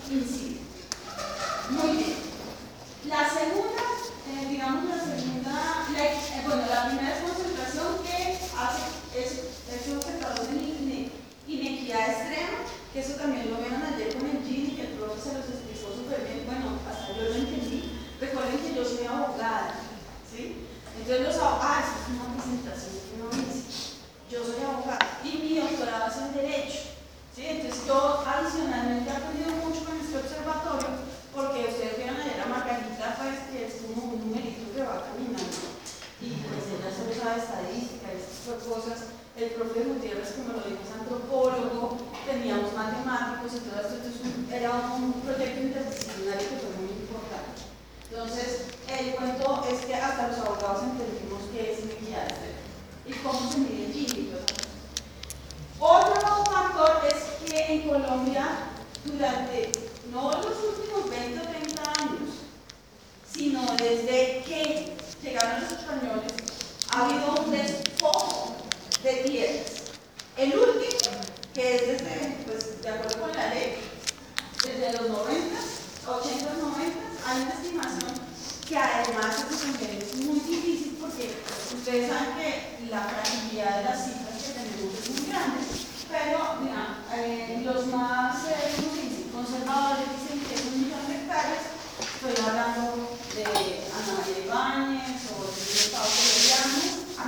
incide. Muy bien. La segunda, la primera es concentración, que hace eso que traduce en inequidad extrema, que eso también lo vieron ayer con el Gini, que el profe se los explicó súper bien. Bueno, hasta yo lo entendí. Recuerden que yo soy abogada, ¿sí? Entonces los abogados, eso es una presentación que uno dice. Yo soy abogada y mi doctorado es en Derecho, ¿sí? Entonces yo adicionalmente he aprendido mucho con este observatorio, porque ustedes vieron ayer a Margarita, pues, que es como un numerito que va caminando, y pues ella se usa estadística, esas cosas. El profe Gutiérrez, como lo dijo, es antropólogo, teníamos matemáticos y todo esto, entonces era un proyecto interdisciplinario que fue muy importante. Entonces, el cuento es que hasta los abogados entendimos qué es inequidad extrema y cómo se mide el Gini. Otro factor es que en Colombia, durante no los últimos 20 o 30 años, sino desde que llegaron los españoles, ha habido un despojo de tierras. El último, que es desde, pues, de acuerdo con la ley, desde los 90, 80, 90, hay una estimación que además es muy difícil porque ustedes saben que la fragilidad de las cifras que tenemos es muy grande, pero mira, los más conservadores dicen que es 1 millón de hectáreas. Estoy hablando de Ana María Ibáñez o de Estado colombiano,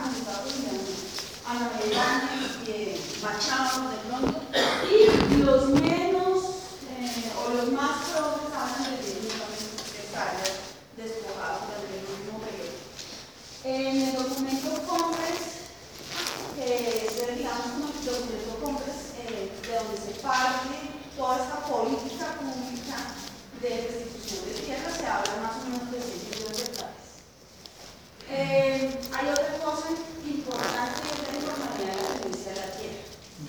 Ana María Ibáñez, Machado de pronto, y los menos o los más progres hablan de 10 millones de hectáreas despojadas durante el último periodo. En el documento Congress, que es, digamos, como el documento Congress, de donde se parte toda esta política pública de restitución de tierra, se habla más o menos de 6 millones de hectáreas. Hay otra cosa importante, que es la informalidad de la tenencia de la tierra.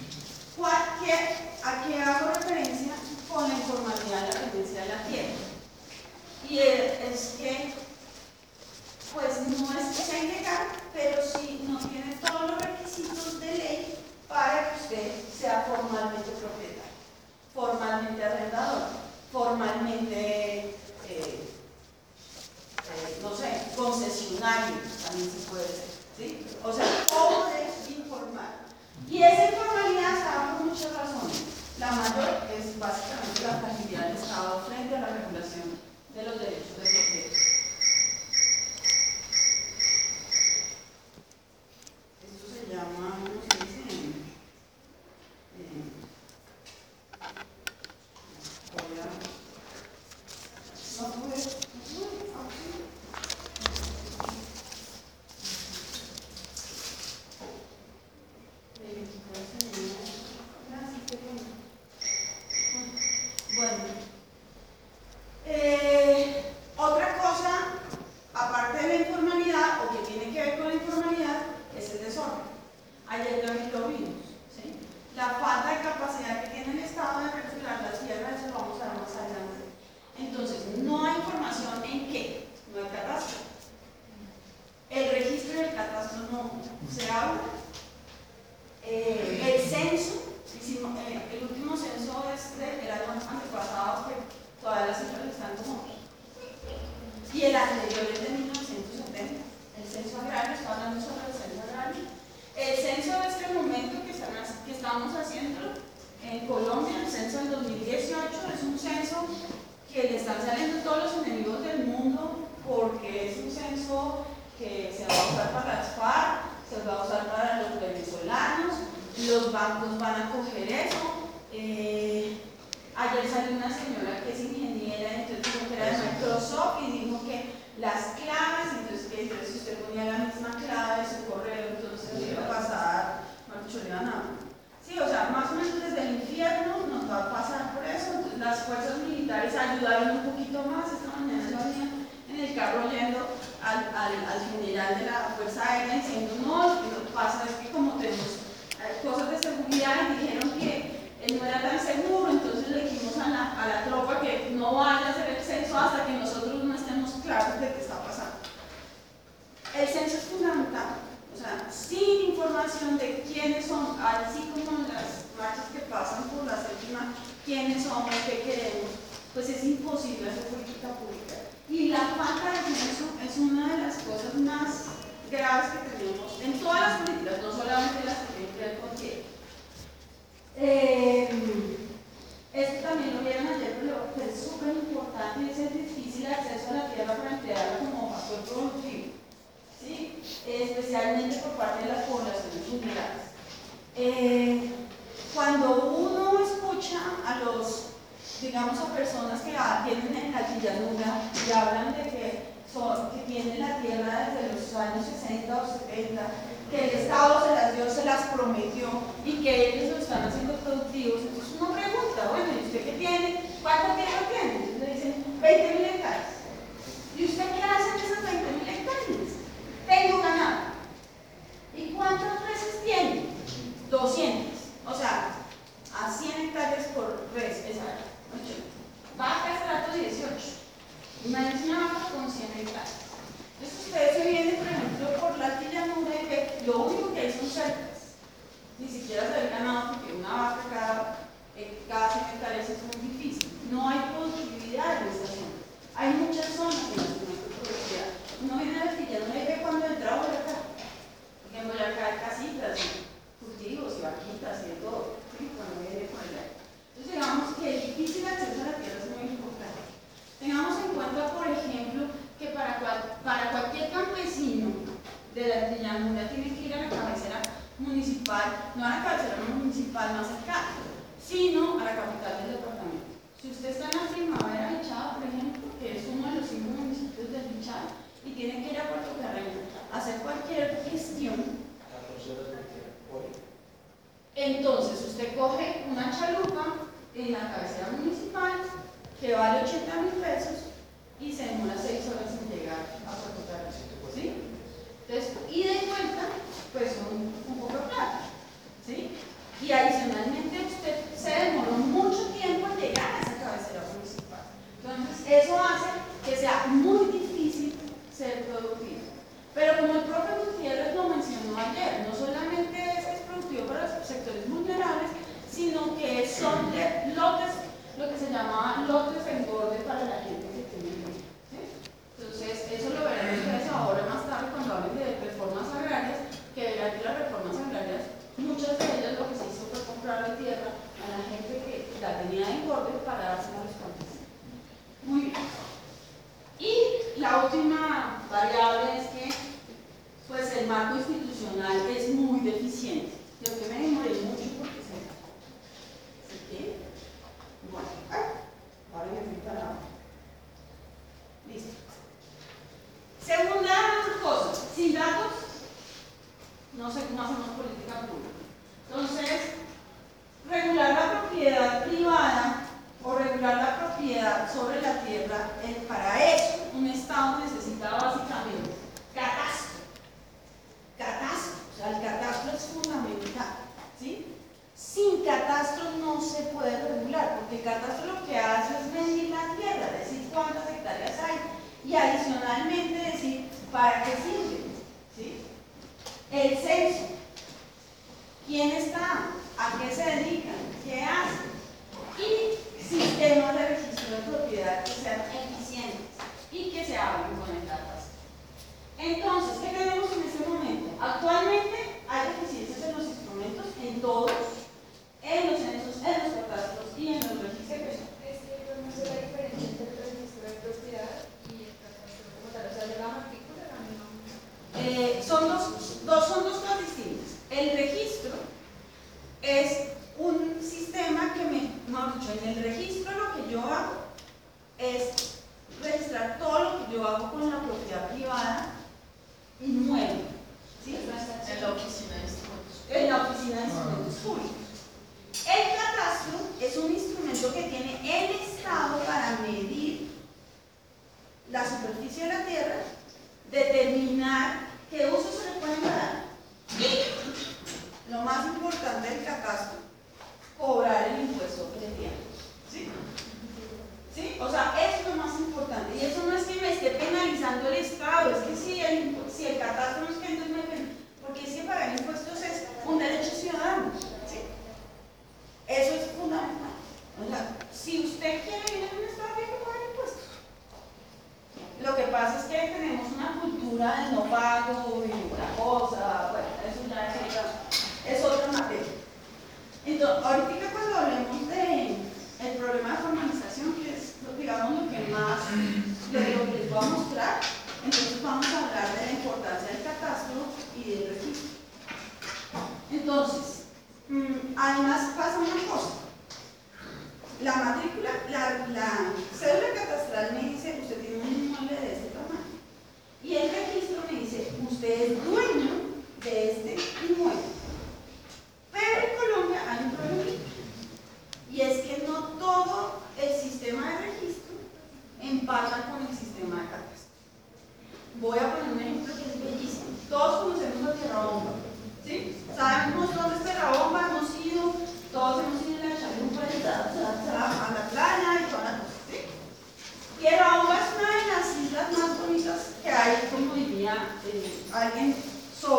¿A qué hago referencia con la informalidad de la tenencia de la tierra? Y es que, pues no es que sea ilegal, pero sí no tiene todos los requisitos de ley para que usted sea formalmente propietario, formalmente arrendador, formalmente, no sé, concesionario, también se puede ser, ¿sí? O sea, todo es informal. Y esa informalidad se da por muchas razones. La mayor es básicamente la fragilidad del Estado frente a la regulación de los derechos de propiedad. Esto se llama, ¿cómo se dice? Otra cosa, aparte de la informalidad, o que tiene que ver con la informalidad, es el desorden. Ayer lo vimos, ¿sí? La falta de capacidad que tiene el Estado de regular las tierras, eso lo vamos a ver más adelante. Entonces, no hay información en qué, no hay catastro. El registro del catastro no se habla. El censo, el último censo era el antepasado, que todavía las cifras están como aquí. Y el anterior es de 1970. El censo agrario, está hablando sobre el censo agrario. El censo de este momento que estamos haciendo en Colombia, el censo del 2018, es un censo que le están saliendo todos los enemigos del mundo, porque es un censo que se va a usar para las FARC, se va a usar para los venezolanos, los bancos van a coger eso. Ayer salió una señora que es ingeniera, entonces dijo que era de Microsoft y dijo que las claves, entonces que si usted ponía la misma clave de su correo, entonces le iba a pasar, mucho le iban a... Sí, o sea, más o menos desde el infierno nos va a pasar por eso. Entonces las fuerzas militares ayudaron un poquito más. Esta mañana yo venía en el carro yendo al general de la Fuerza Aérea diciendo, no, lo que pasa es que como tenemos cosas de seguridad y dijeron que no era tan seguro, entonces le dijimos a la tropa que no vaya a hacer el censo hasta que nosotros no estemos claros de qué está pasando. El censo es fundamental. O sea, sin información de quiénes son, así como en las marchas que pasan por la séptima, quiénes somos, qué queremos, pues es imposible hacer política pública. Y la falta de censo es una de las cosas más graves que tenemos en todas las políticas, no solamente las que tienen que ver con tierra. Esto también lo vieron ayer, pero es súper importante y es el difícil acceso a la tierra para emplearla como factor productivo, ¿sí? Especialmente por parte de las poblaciones vulnerables. Cuando uno escucha a los, digamos, a personas que tienen en la llanura y hablan de que tienen la tierra desde los años 60 o 70, que el Estado se las dio, se las prometió y que ellos lo están haciendo productivos, entonces uno pregunta, bueno, ¿y usted qué tiene? ¿Cuánta tierra tiene? Entonces le dicen 20.000 hectáreas. ¿Y usted qué hace en esas 20.000 hectáreas? Tengo ganado. ¿Y cuántas reses tiene? 200. O sea, a 100 hectáreas por res, esa vaca trato 18. Imagínense una vaca con 100 hectáreas. Entonces ustedes se vienen, por ejemplo, por la llanura y ven, lo único que hay son cercas. Ni siquiera se ve ganado porque una vaca cada 100 hectáreas es muy difícil. No hay productividad en esta zona. Hay muchas zonas en las que no hay productividad. Uno viene a la llanura y ve cuando entra Boyacá. Porque en Boyacá hay casitas, cultivos y vaquitas y de todo. ¿Sí? Cuando viene por allá. Entonces digamos que el difícil acceso a la tierra es muy importante. Tengamos en cuenta, por ejemplo, que para cualquier campesino de la llanura tiene que ir a la cabecera municipal, no a la cabecera municipal más cercana, sino a la capital del departamento. Si usted está en la Primavera Bichada, por ejemplo, que es uno de los 5 municipios del Bichada, y tiene que ir a Puerto Carreño a hacer cualquier gestión, entonces usted coge una chalupa en la cabecera municipal que vale 80.000 pesos y se demora 6 horas en llegar a Puerto Carreño, ¿sí? Entonces, ida y vuelta, pues son un poco de plata, ¿sí? Y adicionalmente usted se demoró mucho tiempo en llegar a esa cabecera municipal. Entonces, eso hace que sea muy difícil ser productivo. Pero como el profe Gutiérrez lo mencionó ayer, no solamente es productivo para los sectores vulnerables, sino que son lotes, lo que se llama lotes de engorde para la gente que tiene dinero, ¿sí? Entonces, eso lo verán ustedes ahora más tarde cuando hablen de reformas agrarias, que verán que las reformas agrarias, muchas de ellas lo que se hizo fue comprarle tierra a la gente que la tenía de engorde para dársela a los campesinos. Muy bien. Y la última variable es que pues el marco institucional es muy deficiente. Yo que me demoré mucho porque ¿sí? Bueno, ahora me fui para abajo. Listo. Segunda cosa, sin datos no sé cómo hacemos política pública. Entonces, regular la propiedad privada o regular la propiedad sobre la tierra, para eso un Estado necesita básicamente catastro. Catastro, o sea, el catastro es fundamental, ¿sí? Sin catastro no se puede regular, porque el catastro lo que hace es medir la tierra, decir cuántas hectáreas hay y adicionalmente decir para qué sirve, ¿sí? El censo, quién está, a qué se dedican, qué hacen, y sistemas de registro de propiedad que sean eficientes y que se hablen con el catastro. Entonces, ¿qué tenemos en este momento? Actualmente hay deficiencias en los instrumentos, en todos, en los censos, en los catastros y en los registros. ¿No sé la diferencia entre el registro de propiedad y el catastro como tal? O sea, de la matrícula la misma. Son dos cosas distintas. El registro es un sistema que mejor dicho, en el registro lo que yo hago es registrar todo lo que yo hago con la propiedad privada inmueble, ¿sí? En la oficina de instrumentos. En la oficina de instrumentos públicos. El catastro es un instrumento que tiene el Estado para medir la superficie de la tierra, determinar qué usos se le pueden dar y, lo más importante del catastro, cobrar el impuesto que le tiene. ¿Sí? ¿Sí? O sea, eso es lo más importante. Y eso no es que me esté penalizando el Estado, es que si el catastro no es que entonces me penaliza, porque es que pagar impuestos es un derecho ciudadano. ¿Sí? Eso es fundamental. O sea, si usted quiere vivir en un Estado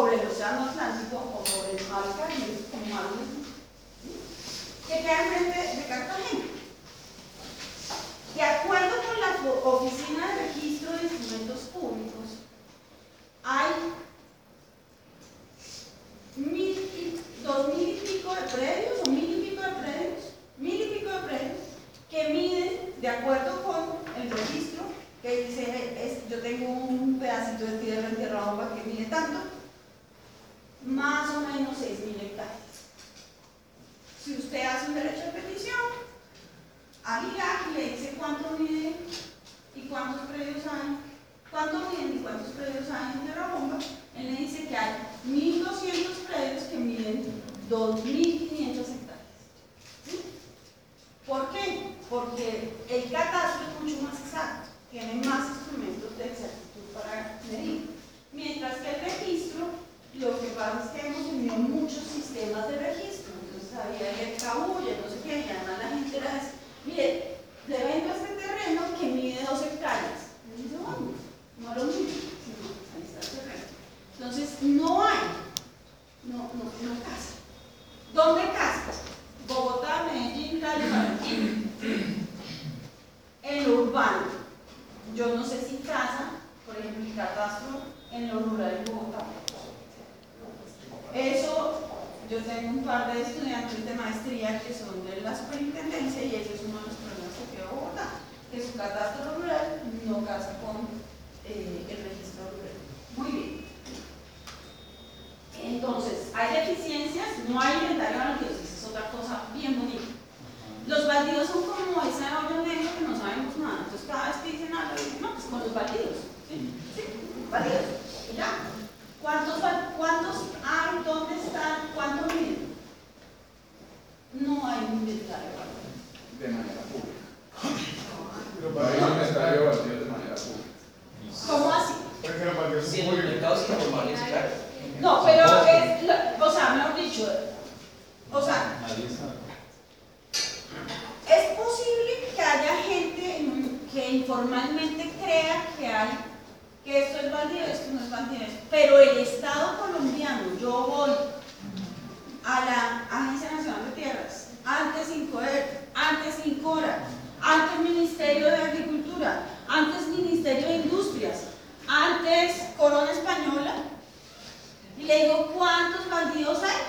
sobre el Océano Atlántico o sobre el Mar Caribe, como mar, que queda enfrente de Cartagena. De acuerdo con la Oficina de Registro de Instrumentos Públicos, hay 2.000 y pico de predios, o 1.000 y pico de predios, que miden, de acuerdo con el registro, que dice, yo tengo un pedacito de tierra en Tierra Bomba que mide tanto, más o menos 6.000 hectáreas. Si usted hace un derecho de petición, al IAC le dice cuánto mide y cuántos predios hay, cuánto miden y cuántos predios hay en Tierra Bomba, él le dice que hay 1.200 predios que miden 2.500 hectáreas. ¿Sí? ¿Por qué? Porque el catastro es mucho más exacto, tiene más instrumentos de exactitud para medir. Mientras que el registro, lo que pasa es que hemos tenido muchos sistemas de registro, entonces había el cabulle, no sé qué, y además la gente era así, mire, le vendo este terreno que mide 2 hectáreas. Y dice, bueno, no lo mide, sino ahí está el terreno. Entonces, no casa. ¿Dónde casa? Bogotá, Medellín, Cali, Barranquilla. En lo urbano. Yo no sé si casa, por ejemplo, el catastro en lo rural en Bogotá. Eso, yo tengo un par de estudiantes de maestría que son de la superintendencia y ese es uno de los problemas que tiene Bogotá, que su catastro rural no casa con el registro rural. Muy bien. Entonces, hay deficiencias, no hay inventario de baldíos, esa es otra cosa bien bonita. Los baldíos son como ese hoyo negro que no sabemos nada, entonces cada vez que dicen algo, dicen, no, pues con los baldíos. Sí, baldíos. Y ya. ¿Cuántos hay? ¿Dónde están? ¿Cuánto miden? No hay un inventario de baldíos. De manera pública. No hay un inventario de baldíos de manera pública. ¿Cómo así? Porque los baldíos Sí, son en los públicos. mercados informales, claro. No, pero es, o sea, mejor dicho, o sea, es posible que haya gente que informalmente crea que esto es baldío, esto no es baldío, pero el Estado colombiano, yo voy a la Agencia Nacional de Tierras, antes INCODER, antes INCORA, antes Ministerio de Agricultura, antes Ministerio de Industrias, antes Corona Española, y le digo, ¿cuántos baldíos hay?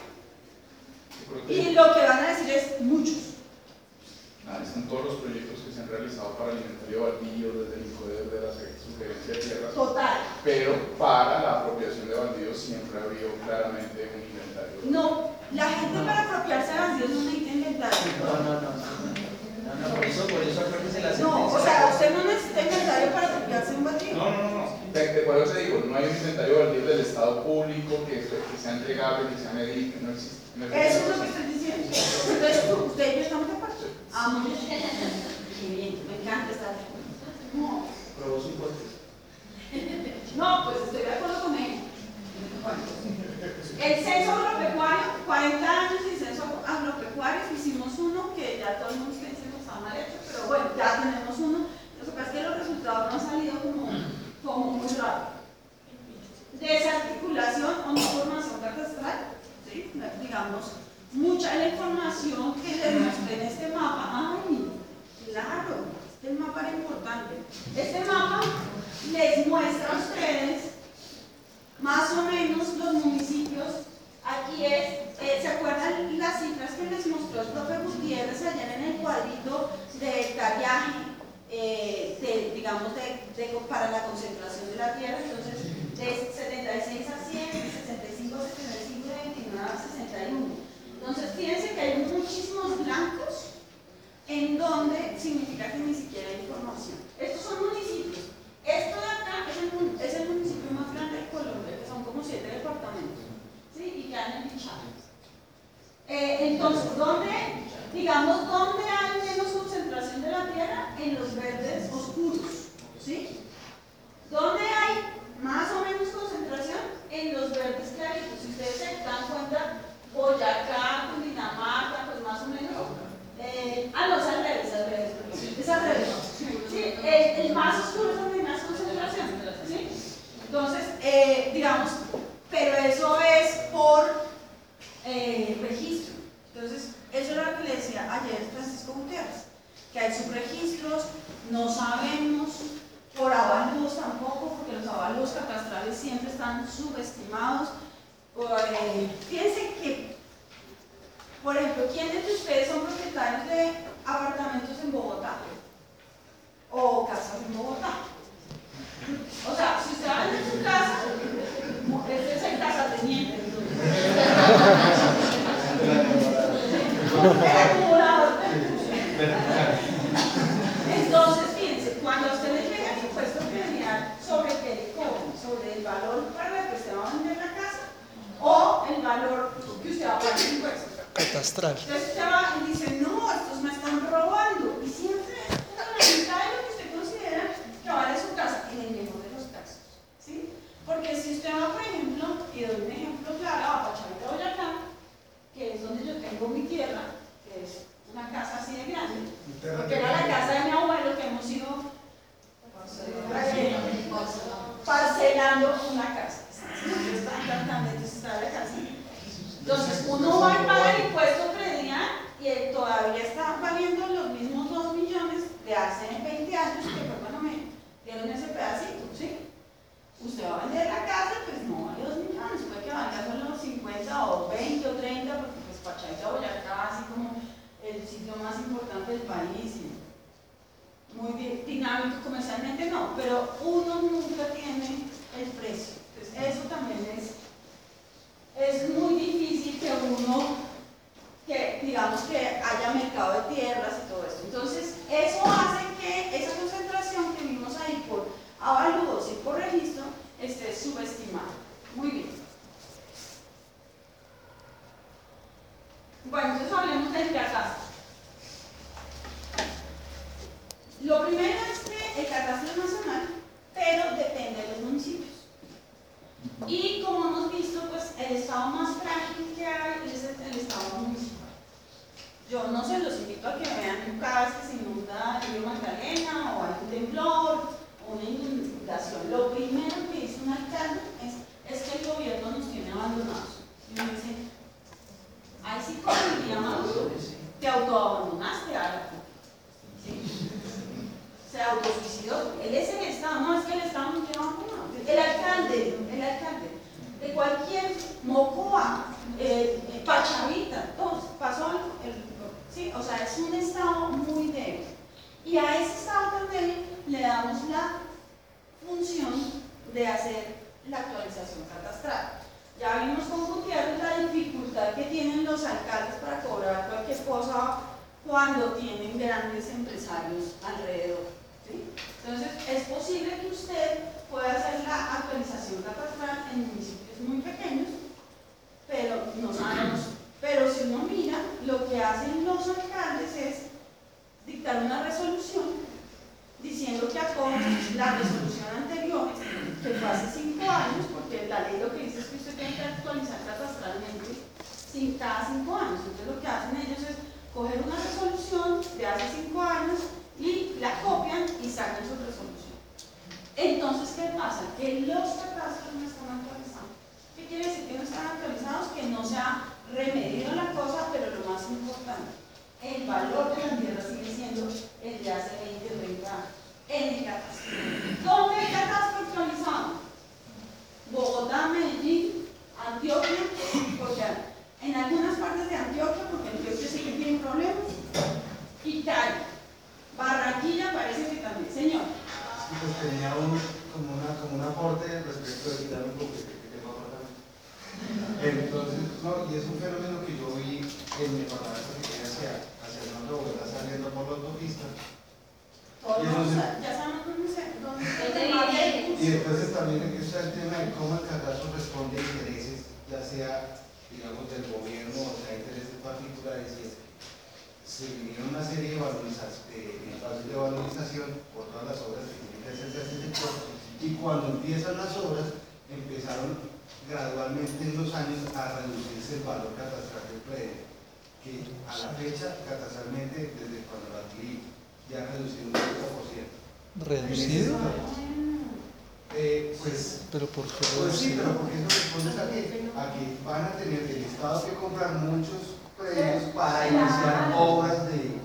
Y lo que van a decir es, muchos. Están todos los proyectos que se han realizado para el inventario de baldíos, desde el INCODER, de la sugerencia de tierras. Total. Pero para la apropiación de baldíos siempre ha habido claramente un inventario. No, la gente para apropiarse de baldíos no necesita inventario. No, por eso acuérdese la sentencia. No, o sea, usted no necesita inventario para apropiarse de un baldío. No. Por eso te digo, no hay un inventario de baldíos del Estado público que sea entregable, que sea medible, no existe. Eso es lo que estoy diciendo. Entonces, usted y yo estamos de acuerdo. Muy bien. Qué bien, me encanta estar de acuerdo. No. Probó su hipótesis. No, pues estoy de acuerdo con él. Bueno, el censo agropecuario, 40 años sin censo agropecuario, hicimos uno que ya todo el mundo está diciendo que está mal hecho, pero bueno, ya tenemos uno. Lo que pasa es que los resultados no han salido como muy rápido. Desarticulación o no formación catastral, ¿sí? Digamos, mucha de la información que les mostré en este mapa. ¡Ay! Claro, este mapa era importante. Este mapa les muestra a ustedes más o menos los municipios. Aquí ¿se acuerdan las cifras que les mostró el profe Gutiérrez ayer en el cuadrito de hectareaje, para la concentración de la tierra? Entonces, de 76 a 100, de 65 a 75, de 29 a 61. Entonces, fíjense que hay muchísimos blancos en donde significa que ni siquiera hay información. Estos son municipios. Esto de acá es el municipio más grande de Colombia, que son como 7 departamentos, ¿sí? Y quedan en Bichales. Entonces, ¿dónde hay menos concentración de la tierra? En los verdes oscuros, ¿sí? ¿Dónde hay más o menos concentración? En los verdes claritos. Si ustedes se dan cuenta, Boyacá, Cundinamarca, pues más o menos. No, es al revés. Es al revés. ¿Sí? El más oscuro es donde hay más concentración. ¿Sí? Entonces, digamos, pero eso es por registro. Entonces, eso era lo que le decía ayer Francisco Gutiérrez, que hay subregistros, no sabemos por avalúos tampoco, porque los avalúos catastrales siempre están subestimados. Fíjense que, por ejemplo, ¿quiénes de ustedes son propietarios de apartamentos en Bogotá? O casas en Bogotá. O sea, si usted va a vender su casa, este es el casateniente. Entonces, fíjense, cuando a usted le llega el impuesto predial sobre el que le cobran, sobre el valor para el que usted va a vender la casa o el valor que usted va a pagar el impuesto catastral. Entonces usted va y dice, no, estos me están robando. Y siempre es la mitad de lo que usted considera que vale su casa, en el mejor de los casos. ¿Sí? Porque si usted va, por ejemplo, y doy un ejemplo claro, a Pachavita, Boyacá, que es donde yo tengo mi tierra, que es una casa así de grande, porque era la casa de mi abuelo que hemos ido parcelando una casa. Está la casa. Entonces uno va y paga el impuesto predial y todavía está valiendo los mismos 2 millones de hace 20 años, que fue cuando me dieron ese pedacito, ¿sí? Usted va a vender la casa, pues no vale 2 millones, puede que valga solo 50 o 20 o 30, porque pues Pachavita, Boyacá, así como el sitio más importante del país, muy bien, dinámico comercialmente no, pero uno nunca tiene el precio. Entonces eso también es muy difícil que uno, que digamos que haya mercado de tierras y todo esto. Entonces eso hace que esa concentración que vimos ahí por avalúos y por registro esté subestimada. Muy bien. Bueno, entonces hablemos del catastro. Lo primero es que el catastro es nacional, pero depende de los municipios. Y como hemos visto, pues el estado más frágil que hay es el estado municipal. Yo no sé, los invito a que vean cada vez que se inunda el río Magdalena o hay un temblor o una inundación. Lo primero que dice un alcalde es que el gobierno nos tiene abandonados. Y uno dice, ahí sí como diría Maduro, te autoabandonaste, Álvaro. ¿Sí? Se autosuicidó. Él es el Estado, no es que el Estado no quiera abandonar. El alcalde de cualquier Mocoa, Pachavita, todos, pasó algo, sí, o sea, es un Estado muy débil. Y a ese Estado tan débil le damos la función de hacer la actualización catastral. Ya vimos con Gutiérrez la dificultad que tienen los alcaldes para cobrar cualquier cosa cuando tienen grandes empresarios alrededor. ¿Sí? Entonces, es posible que usted pueda hacer la actualización catastral en municipios muy pequeños, pero no sabemos. Pero si uno mira, lo que hacen los alcaldes es dictar una resolución diciendo que acoge la resolución anterior, que fue hace 5 años, porque la ley lo que dice es que usted tiene que actualizar catastralmente cada 5 años. Entonces, lo que hacen ellos es coger una resolución de hace 5 años y la copian y sacan su resolución. Entonces, ¿qué pasa? Que los catastros no están actualizados. ¿Qué quiere decir que no están actualizados? Que no se ha remedido la cosa, pero lo más importante, el valor de la tierra sigue siendo el de hace 20 o 30 años en el catastro. ¿Dónde hay catastro actualizado? Bogotá, Medellín, Antioquia, porque en algunas partes de Antioquia, porque Antioquia sí que tiene problemas, y Cali. Barranquilla parece que también, señor. Pues tenía como un aporte respecto de quitar un poco que tengo apartamento. Entonces, no, y es un fenómeno que yo vi en mi apartamento que viene hacia el norte de Bogotá saliendo por la autopista. Ya sabemos dónde Y entonces también está el tema de cómo el catastro responde a intereses, ya sea, digamos, del gobierno, o sea, intereses particulares, y es que se vinieron una serie de valorización por todas las obras que tienen que hacerse a este sector, y cuando empiezan las obras, empezaron gradualmente en los años a reducirse el valor catastral del predio, que a la fecha, catastralmente, desde cuando lo adquirí, ya ha reducido un 30%. ¿Reducido? Pues, ¿Pero por qué pues sí, reducido? pero porque eso responde a que tener el Estado que comprar muchos predios para iniciar obras de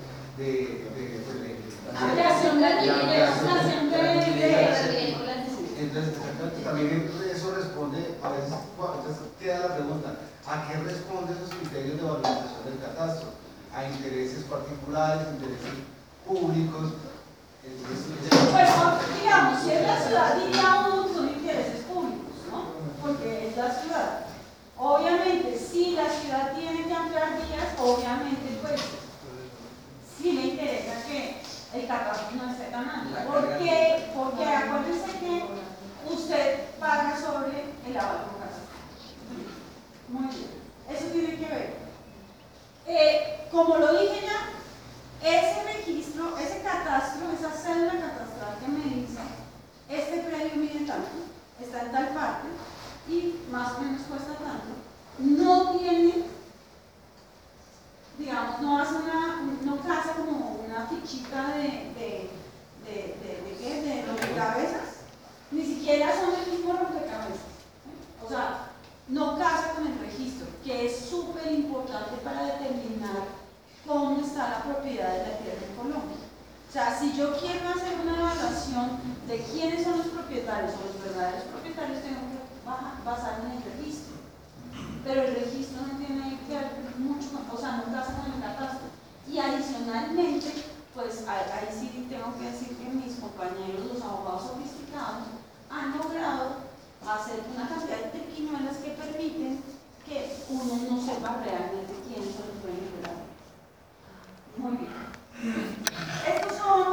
ampliación de legislación Entonces, exactamente, también eso responde, a veces queda la pregunta, ¿a qué responden esos criterios de valorización del catastro? ¿A intereses particulares, intereses públicos? Pues, digamos, si es la ciudad, diría uno que son intereses públicos, ¿no? Porque es la ciudad. Obviamente, si la ciudad tiene que ampliar vías, obviamente, pues, sí le interesa que el catastro no esté tan amplio. ¿Por qué? Porque acuérdense que usted paga sobre el aval con catastro. Muy bien. Eso tiene que ver. Como lo dije ya, ese registro, ese catastro, esa cédula catastral que me dice, este predio mide tanto, está en tal parte y más o menos cuesta tanto, no tiene, digamos, no casa como una fichita de rompecabezas, ni siquiera son el mismo rompecabezas. O sea, no casa con el registro, que es súper importante para determinar cómo está la propiedad de la tierra en Colombia. O sea, si yo quiero hacer una evaluación de quiénes son los propietarios o los verdaderos propietarios, tengo que basarme en el registro. Pero el registro no tiene que ver mucho, o sea, no casa con el catastro. Y adicionalmente, pues ahí sí tengo que decir que mis compañeros, los abogados sofisticados, han logrado hacer una cantidad de triquiñuelas que permiten que uno no sepa realmente quiénes son los dueños de la tierra. Muy bien. Estos son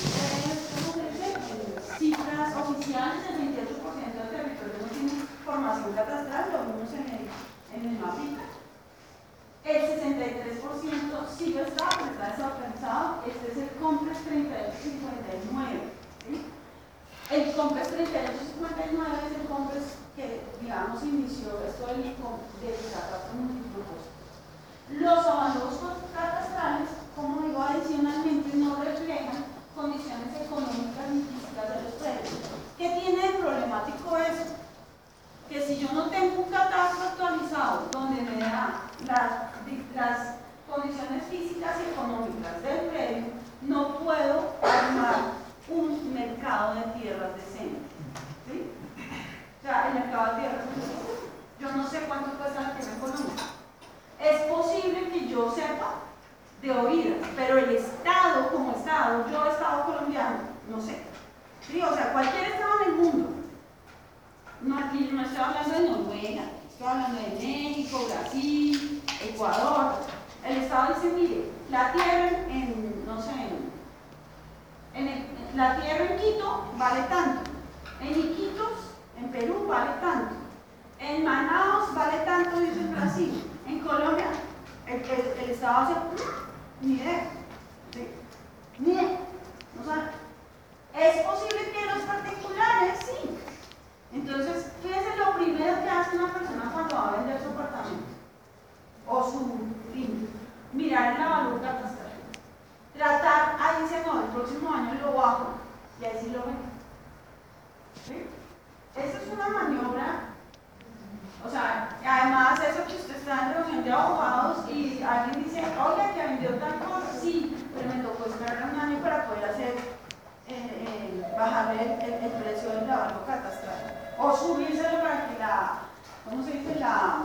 cifras oficiales. El 28% del territorio no tiene información catastral, lo vimos en el mapita. El 63% sí lo está, pero está desorganizado. Este es el COMPRES 3859. ¿Sí? El COMPRES 3859 es el COMPRES que, digamos, inició esto del catastro multipropósito. Los avalos catastrales, como digo, adicionalmente no reflejan condiciones económicas ni físicas de los predios. ¿Qué tiene de problemático eso? Que si yo no tengo un catastro actualizado donde me da las condiciones físicas y económicas del predio, no puedo armar un mercado de tierras decente. ¿Sí? O sea, el mercado de tierras decente, yo no sé cuánto cuesta la tierra económica. Es posible que yo sepa de oídas, pero el Estado como Estado, yo Estado colombiano, no sé. ¿Sí? O sea, cualquier Estado en el mundo. No, aquí no estoy hablando de Noruega, estoy hablando de México, Brasil, Ecuador. El Estado dice, mire, la tierra la tierra en Quito vale tanto, en Iquitos, en Perú, vale tanto, en Manaos vale tanto, dice el Brasil. En Colombia, el Estado hace ni idea. ¿Sí? Ni idea. O sea, es posible que los particulares sí. Entonces, fíjense lo primero que hace una persona cuando va a vender su apartamento o su finca: mirar el avalúo catastral. Tratar, ahí dice, no, el próximo año lo bajo y ahí sí lo vendo. ¿Sí? Esa es una maniobra. O sea, además eso que usted está en reunión de abogados y alguien dice, oiga, que vendió tal cosa, sí, pero me tocó esperar un año para poder hacer, bajarle el precio del avalúo catastral. O subírselo para que ¿cómo se dice?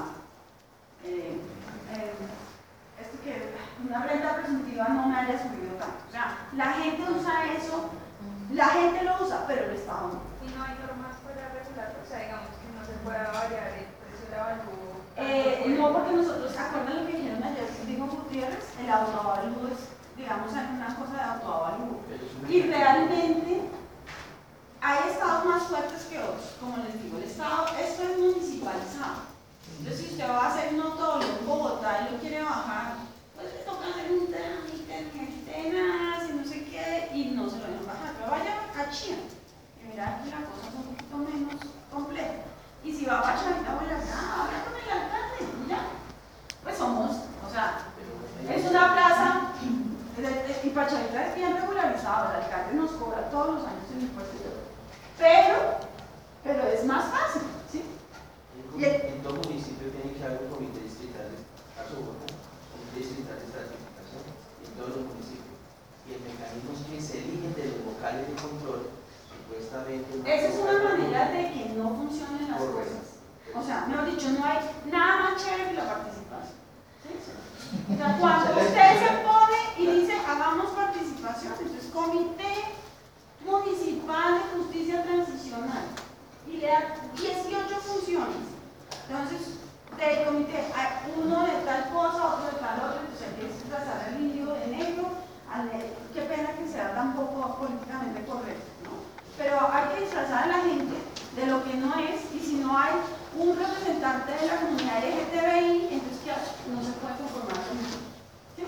Una renta presuntiva no me haya subido tanto. O sea, la gente usa eso, la gente lo usa, pero el Estado no. Y no hay normas para regularlo, o sea, digamos que no se pueda variar el precio del avalúo. No, porque nosotros, ¿acuerdan lo que dijeron ayer? Dijo Gutiérrez, el autoavalúo es, digamos, una cosa de autoavalúo. Y realmente hay estados más fuertes que otros, como les digo, el estado, esto es municipalizado. Entonces, si usted va a hacer un notorio en Bogotá y lo quiere bajar, pues le toca hacer un trámite, tenaz y no sé qué, y no se lo dejan bajar. Pero vaya a Chía, y mira que la cosa es un poquito menos compleja. Y si va a Pachavita, voy a hablar con el alcalde, ya. Pues somos, o sea, es una plaza, y Pachavita es bien regularizado, el alcalde nos cobra todos los años el impuesto y todo. Pero es más fácil, ¿sí? En todo municipio tiene que haber un del comité, uno de tal cosa, otro de tal otra, entonces hay que disfrazar al indio de negro, qué pena que sea tan poco políticamente correcto, ¿no? Pero hay que disfrazar a la gente de lo que no es, y si no hay un representante de la comunidad LGTBI, entonces ¿qué hace? No se puede conformar con eso. ¿Sí?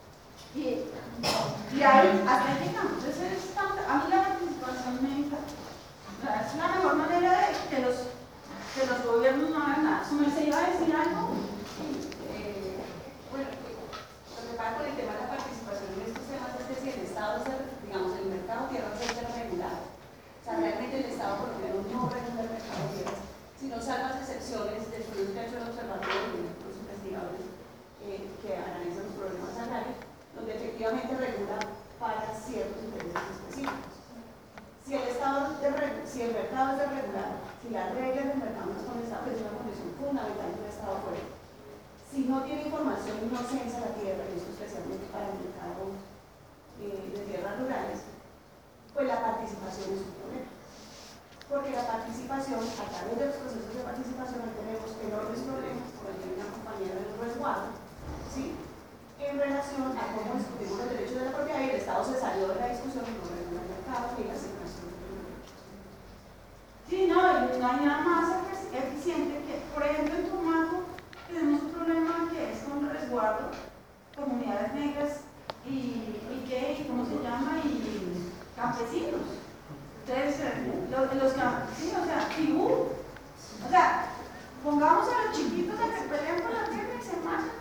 Y ahí, hasta ahí llegamos. Entonces, a mí la participación me encanta. O sea, es la mejor manera de que los gobiernos no hagan nada. ¿Su merced iba a decir algo? Bueno, lo que pasa con el tema de la participación en estos temas es que si el Estado, digamos, el mercado de tierras es regulado, o sea, realmente el Estado por lo menos no regula el mercado de tierras, sino salvas excepciones de estudios que ha hecho el observatorio y los investigadores que analizan los problemas agrarios, donde efectivamente regula para ciertos intereses específicos. Si el mercado es desregulado, si las reglas del mercado no son estables, es una condición fundamental de un Estado fuerte. Si no tiene información y no censa la tierra, y eso especialmente para el mercado de tierras rurales, pues la participación es un problema. Porque la participación, a través de los procesos de participación, tenemos enormes problemas, como tiene una compañera del resguardo, ¿sí? En relación a cómo discutimos los derechos de la propiedad, y el Estado se salió de la discusión y no regula el mercado y la asignación de los derechos. Sí, no hay nada más eficiente que, por ejemplo, en Tumaco tenemos un problema que es con resguardo, comunidades negras y ¿cómo se llama? Y campesinos. Entonces, los campesinos, o sea, figura. O sea, pongamos a los chiquitos a que peleen por la tierra y se matan.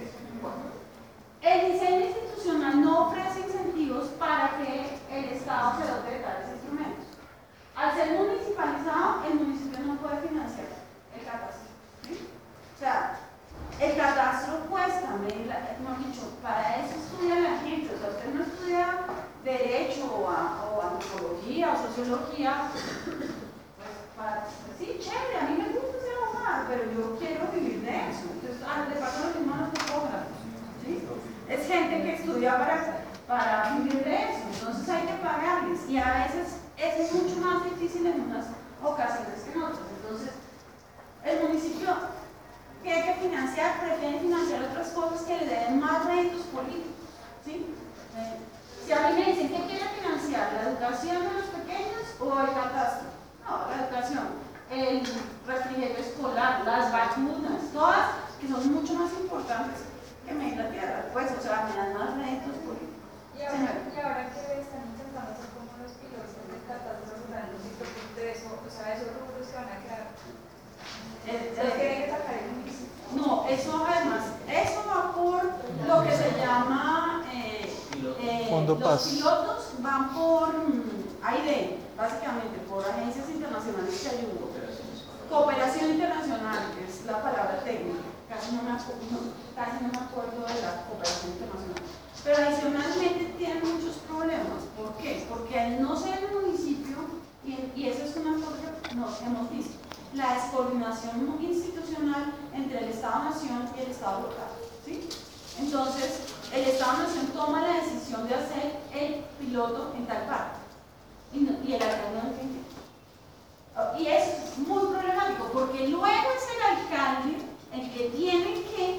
El diseño institucional no ofrece incentivos para que el Estado se dote de tales instrumentos. Al ser municipalizado, el municipio no puede financiar el catastro. ¿Sí? O sea, el catastro cuesta, hemos dicho, para eso estudia la gente. O sea, usted no estudia derecho o antropología o sociología, pues sí, chévere, a mí me gusta ser abogada, pero yo quiero vivir de eso. Entonces, le paso lo mismo a los topógrafos. ¿Sí? Es gente que estudia para vivir de eso, entonces hay que pagarles, y a veces es mucho más difícil en unas ocasiones que en otras. Entonces, el municipio tiene que financiar, prefiere financiar otras cosas que le den más réditos políticos. ¿Sí? Si a mí me dicen que quiere financiar la educación de los pequeños o el catastro, no, la educación, el refrigerio escolar, las vacunas, todas que son mucho más importantes que medir la tierra, pues, o sea, me dan más réditos políticos. Y ahora que están intentando hacer como los pilotos del catastro rural, no sé qué punto de eso, o sea, esos rubros que van a quedar. ¿Se tiene que sacar el municipio? No, eso además, eso va por lo que se llama los pilotos van por AID, básicamente por agencias internacionales que ayudan. Cooperación internacional, que es la palabra técnica, casi no me acuerdo de la cooperación internacional. Pero adicionalmente tienen muchos problemas. ¿Por qué? Porque al no ser el municipio, y eso es una cosa que nos hemos visto, la descoordinación institucional entre el Estado-Nación y el Estado local. ¿Sí? Entonces, el Estado-Nación toma la decisión de hacer el piloto en tal parte y el alcalde no entiende. Y eso es muy problemático porque luego es el alcalde el que tiene que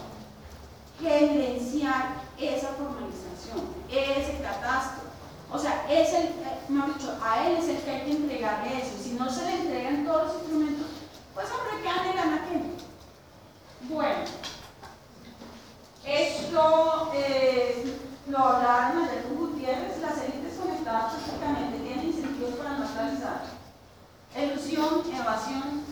evidenciar esa formalización, ese catastro. O sea, mejor dicho, a él es el que hay que entregarle eso. Si no se le entregan todos los instrumentos, pues hombre, quedan en la máquina. Bueno, esto lo hablaron ayer con Gutiérrez. Las élites conectadas prácticamente tienen incentivos para no realizar. Elusión, evasión,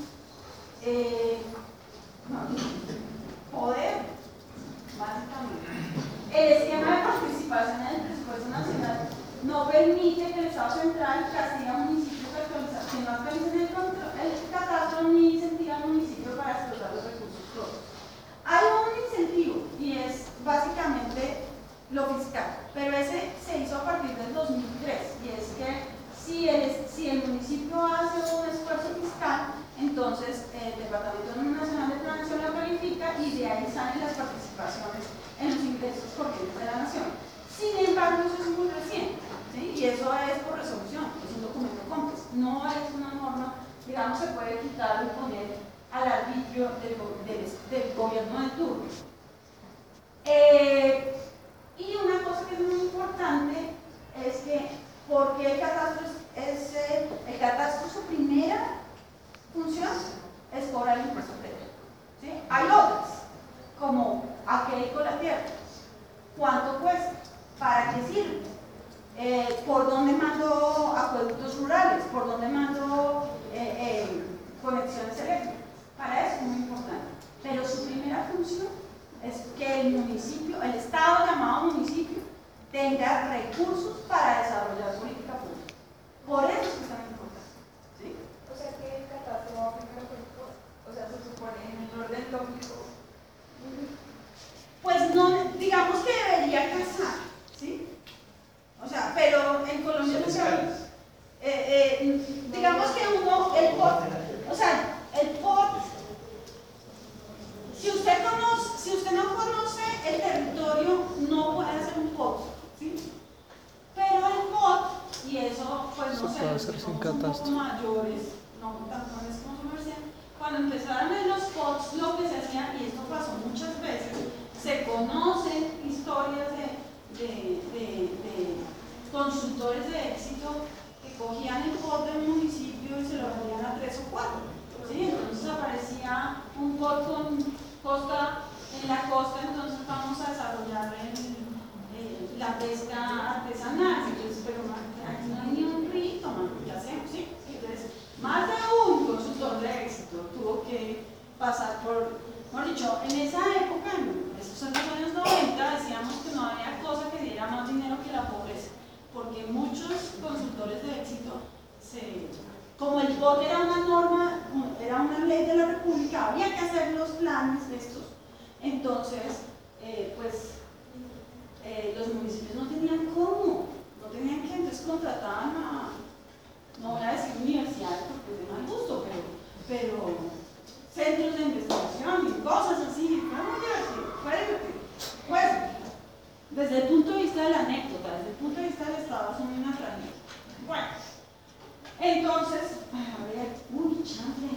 poder, básicamente. El esquema de participación en el presupuesto nacional no permite que el Estado central castigue a municipios que no actualicen el catastro ni incentiva al municipio para explotar los recursos propios. Hay un incentivo y es básicamente lo fiscal, pero ese se hizo a partir del 2003 y es que si el municipio hace un esfuerzo fiscal, entonces el Departamento Nacional de Planeación lo verifica y de ahí salen las participaciones en los ingresos corrientes de la nación. Sin embargo, eso es muy reciente, ¿sí? Y eso es por resolución, es un documento COMPES, no es una norma, digamos, se puede quitar y poner al arbitrio del del gobierno de turno. Y una cosa que es muy importante es que, porque el catastro el catastro, su primera función es cobrar el impuesto predial, ¿sí? Hay otras, como aquel con la tierra. ¿Cuánto cuesta? ¿Para qué sirve? ¿Por dónde mando acueductos rurales? ¿Por dónde mando conexiones eléctricas? Para eso es muy importante. Pero su primera función es que el municipio, el Estado llamado municipio, tenga recursos para desarrollar política pública. Por eso es que es tan importante, ¿sí? O sea que el catastro va primero que el POT. O sea, se supone en el orden lógico. Pues no, digamos que debería casar, ¿sí? O sea, pero en Colombia no se habla. Digamos que uno, el POT, o sea, el POT, si usted no conoce el territorio, no puede hacer un POT, ¿sí? Pero el POT, y eso, pues no sé, los que somos un poco mayores, no tanto como comercial, cuando empezaron en los POTs, lo que se hacía, y esto pasó muchas veces, se conocen historias de consultores de éxito que cogían el POT del municipio y se lo vendían a 3 o 4. ¿Sí? Entonces aparecía un POT con costa, en la costa, entonces vamos a desarrollar la pesca artesanal. Entonces, pero aquí no hay ni un rito, ¿qué hacemos? ¿Sí? Entonces, más de un consultor de éxito tuvo que pasar por dicho, en esa época, esos son los años 90, decíamos que no había cosa que diera más dinero que la pobreza, porque muchos consultores de éxito, como el POT era una norma, era una ley de la República, había que hacer los planes de estos, entonces, los municipios no tenían cómo, no tenían que, entonces contrataban a, no voy a decir universidades porque es de mal gusto, pero centros de investigación y cosas así, fue muy divertido, fue divertido. Pues, desde el punto de vista de la anécdota, desde el punto de vista del Estado, son una tragedia. Bueno, entonces, a ver, chanfle,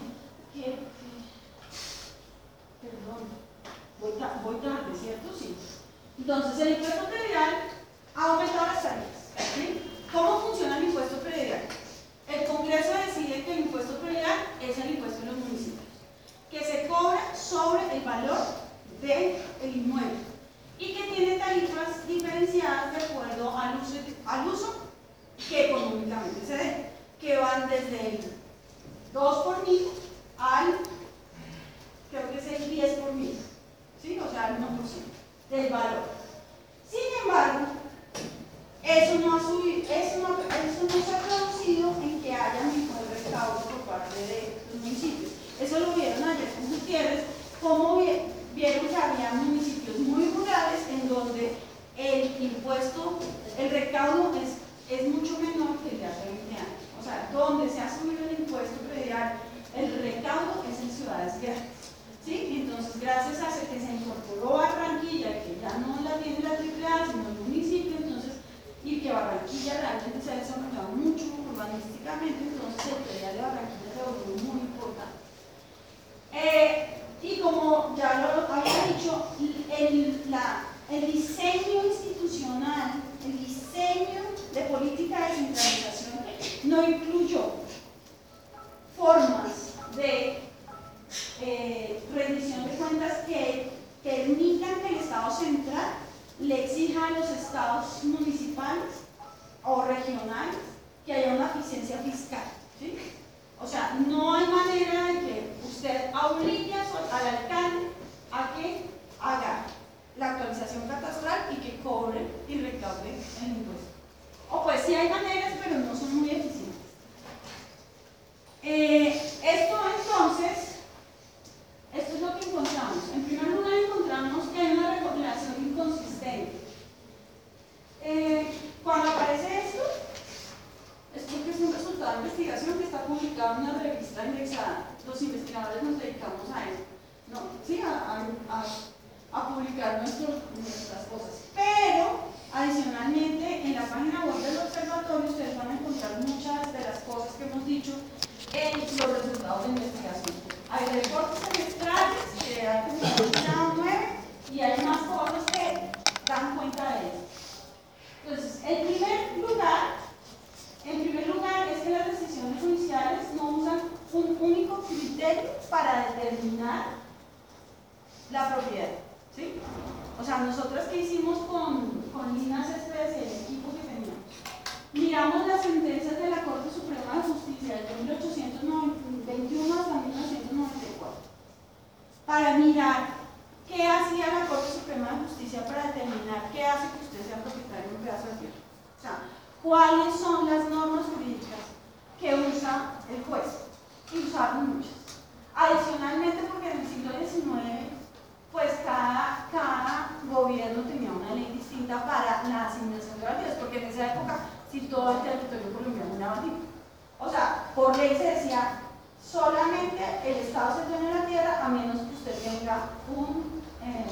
perdón, voy tarde, ¿cierto? Sí. Entonces, el impuesto predial ha aumentado las tarifas, ¿sí? ¿Cómo funciona el impuesto predial? El Congreso decide que el impuesto predial es el impuesto de los municipios, que se cobra sobre el valor del inmueble y que tiene tarifas diferenciadas de acuerdo al uso que económicamente se dé, que van desde el 2 por mil al, creo que es el 10 por mil, ¿sí? O sea, el 1% del valor. Sin embargo, eso no se ha traducido en que haya mejor recaudo por parte de los municipios. Eso lo vieron ayer con Gutiérrez, como vieron que había municipios muy rurales en donde el impuesto, el recaudo es mucho menor que el de hace 20 años. O sea, donde se ha subido el impuesto predial, el recaudo es en ciudades grandes. ¿Sí? Entonces, gracias a que se incorporó Barranquilla, que ya no la tiene la AAA, sino el municipio, entonces, y que Barranquilla realmente se ha desarrollado mucho urbanísticamente, entonces el predial de Barranquilla se volvió muy importante. Y como ya lo había dicho, el diseño institucional, el diseño de política de descentralización no incluyó formas de rendición de cuentas que permitan que el Estado central le exija a los estados municipales o regionales que haya una eficiencia fiscal, ¿sí? O sea, no hay manera de que usted obligue al alcalde a que haga la actualización catastral y que cobre y recaude el impuesto. O pues sí hay maneras, pero no son muy eficientes. Esto es lo que encontramos. En primer lugar encontramos que hay una recopilación inconsistente. Cuando aparece esto, es porque es un resultado de investigación que está publicado en una revista indexada. Los investigadores nos dedicamos a eso, ¿no? Sí, a publicar nuestras cosas. Pero, adicionalmente, en la página web del observatorio ustedes van a encontrar muchas de las cosas que hemos dicho en los resultados de investigación. Hay reportes semestrales que han publicado la propiedad, ¿sí? O sea, nosotros que hicimos con Linas SPS, el equipo que teníamos, miramos las sentencias de la Corte Suprema de Justicia de 1821 hasta 1994 para mirar qué hacía la Corte Suprema de Justicia para determinar qué hace que usted sea propietario de un pedazo de tierra. O sea, cuáles son las normas jurídicas que usa el juez. Y usaron muchas. Adicionalmente, porque en el siglo XIX, pues cada gobierno tenía una ley distinta para la asignación de baldíos, porque en esa época si todo el territorio colombiano era baldío. O sea, por ley se decía, solamente el Estado se dueña de la tierra a menos que usted tenga un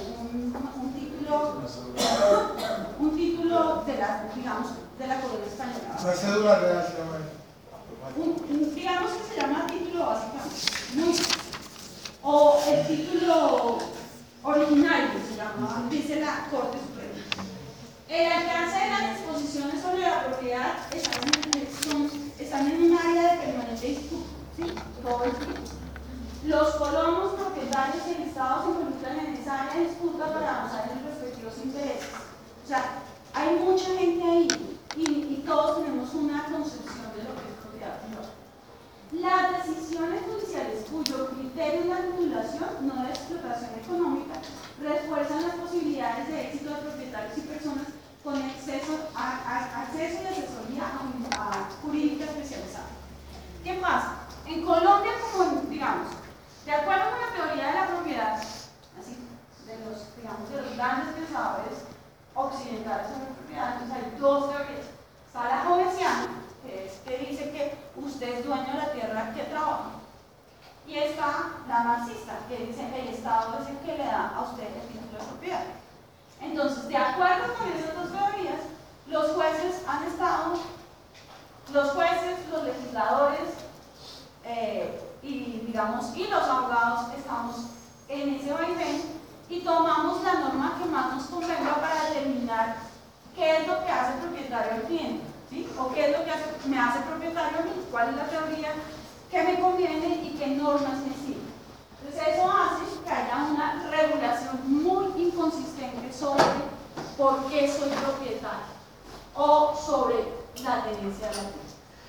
título de la, digamos, de la corona española. La cédula real se llama. Digamos que se llama título básicamente, o el título originario se llama, dice la Corte Suprema. El alcance de las disposiciones sobre la propiedad están en un área de permanente disputa, ¿sí? Todo el tiempo. Los colonos propietarios y el Estado se involucran en esa área de disputa para avanzar en los respectivos intereses. O sea, hay mucha gente ahí y todos tenemos una concepción de lo que es propiedad privada. Las decisiones judiciales cuyo criterio es la regulación, no de explotación económica, refuerzan las posibilidades de éxito de propietarios y personas con acceso y asesoría jurídica especializada. ¿Qué pasa? En Colombia, como digamos, de acuerdo con la teoría de la propiedad, así, de los grandes pensadores occidentales sobre la propiedad, entonces hay dos teorías. Está la Hobbesiana, que dice que usted es dueño de la tierra que trabaja. Y está la marxista, que dice que el Estado es el que le da a usted el título de propiedad. Entonces, de acuerdo con esas dos teorías, los jueces, los legisladores y los abogados estamos en ese vaivén y tomamos la norma que más nos convenga para determinar qué es lo que hace propietario al cliente, ¿sí? O qué es lo que me hace propietario a mí, cuál es la teoría que me conviene y qué normas me sirven. Entonces eso hace que haya una regulación muy inconsistente sobre por qué soy propietario o sobre la tenencia de la tierra.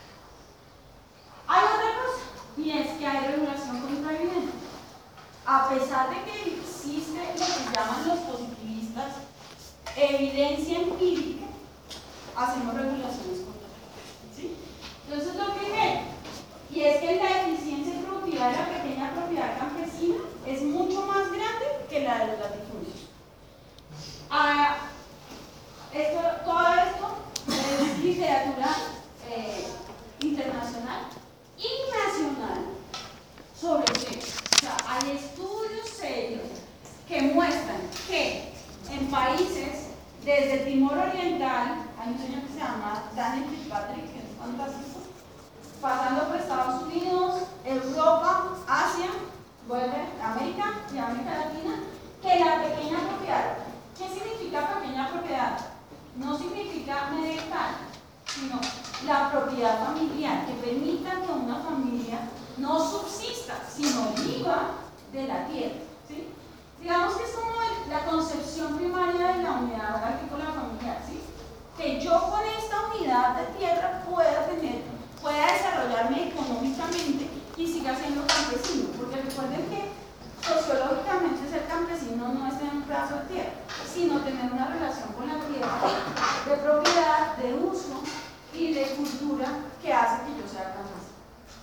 Hay otra cosa, y es que hay regulación contraevidente. A pesar de que existe lo que llaman los positivistas evidencia empírica, hacemos regulaciones contraevidentes, ¿sí? Entonces lo primero, y es que la eficiencia productiva de la pequeña propiedad campesina es mucho más grande que la de los latifundios. Todo esto es literatura internacional y nacional sobre eso. O sea, hay estudios serios que muestran que en países desde Timor Oriental, hay un señor que se llama Daniel Fitzpatrick, que es fantástico, pasando por Estados Unidos, Europa, Asia, vuelve a América y América Latina, que la pequeña propiedad, ¿qué significa pequeña propiedad? No significa media hectárea, sino la propiedad familiar, que permita que una familia no subsista, sino viva de la tierra, ¿sí? Digamos que es como la concepción primaria de la unidad agrícola familiar, ¿sí? Que yo con esta unidad de tierra pueda desarrollarme económicamente y siga siendo campesino, porque recuerden que sociológicamente ser campesino no es tener un pedazo de tierra, sino tener una relación con la tierra de propiedad, de uso y de cultura que hace que yo sea campesino.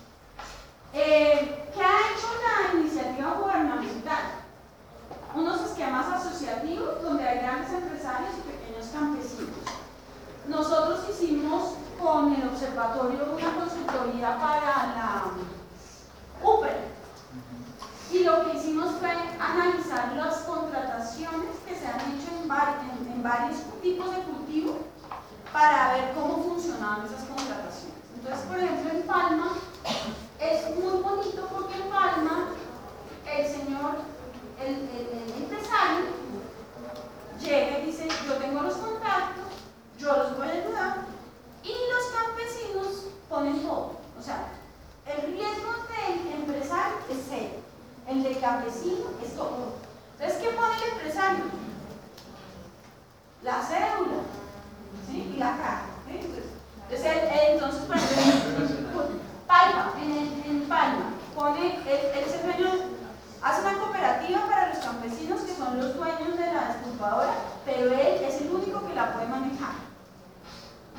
¿Qué ha hecho la iniciativa gubernamental? Unos esquemas asociativos donde hay grandes empresarios y pequeños campesinos. Nosotros hicimos con el observatorio una consultoría para la UPER y lo que hicimos fue analizar las contrataciones que se han hecho en varios tipos de cultivo para ver cómo funcionaban esas contrataciones. Entonces, por ejemplo, en Palma es muy bonito porque en Palma el empresario llega y dice: yo tengo los contactos, yo los voy a ayudar, y los campesinos ponen todo. O sea, el riesgo del empresario es cero, el del campesino es todo. Entonces,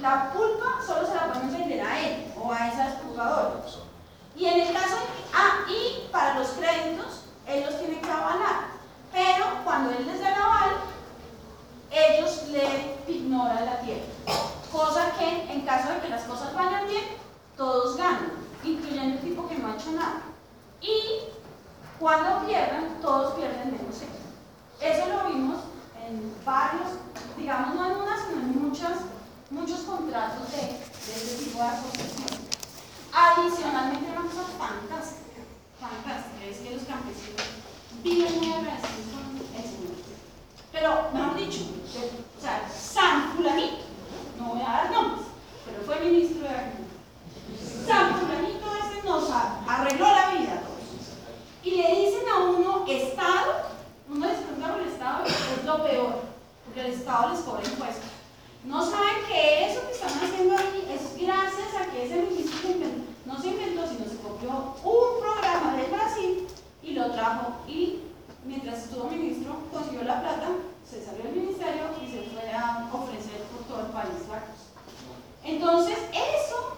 la pulpa solo se la pueden vender a él o a esa desculpadora. Y en el caso y para los créditos, él los tiene que avalar. Pero cuando él les da el aval, ellos le ignoran la tierra. Cosa que en caso de que las cosas vayan bien, todos ganan, incluyendo el tipo que no ha hecho nada. Y cuando pierdan, todos pierden menos ellos. Eso lo vimos en varios, digamos no en una, sino en muchos contratos de este tipo de asociaciones. Adicionalmente, una cosa fantástica, es que los campesinos viven muy agradecidos con el Señor. Pero, mejor dicho, o sea, San Fulanito, no voy a dar nombres, pero fue ministro de Agricultura. San Fulanito ese nos arregló la vida a todos. Y le dicen a uno, Estado, uno les pregunta por el Estado, es lo peor, porque el Estado les cobra impuestos. No saben que eso que están haciendo ahí es gracias a que ese ministro no se inventó, sino se copió un programa del Brasil y lo trajo. Y mientras estuvo ministro, consiguió la plata, se salió del ministerio y se fue a ofrecer por todo el país la cosa. Entonces, eso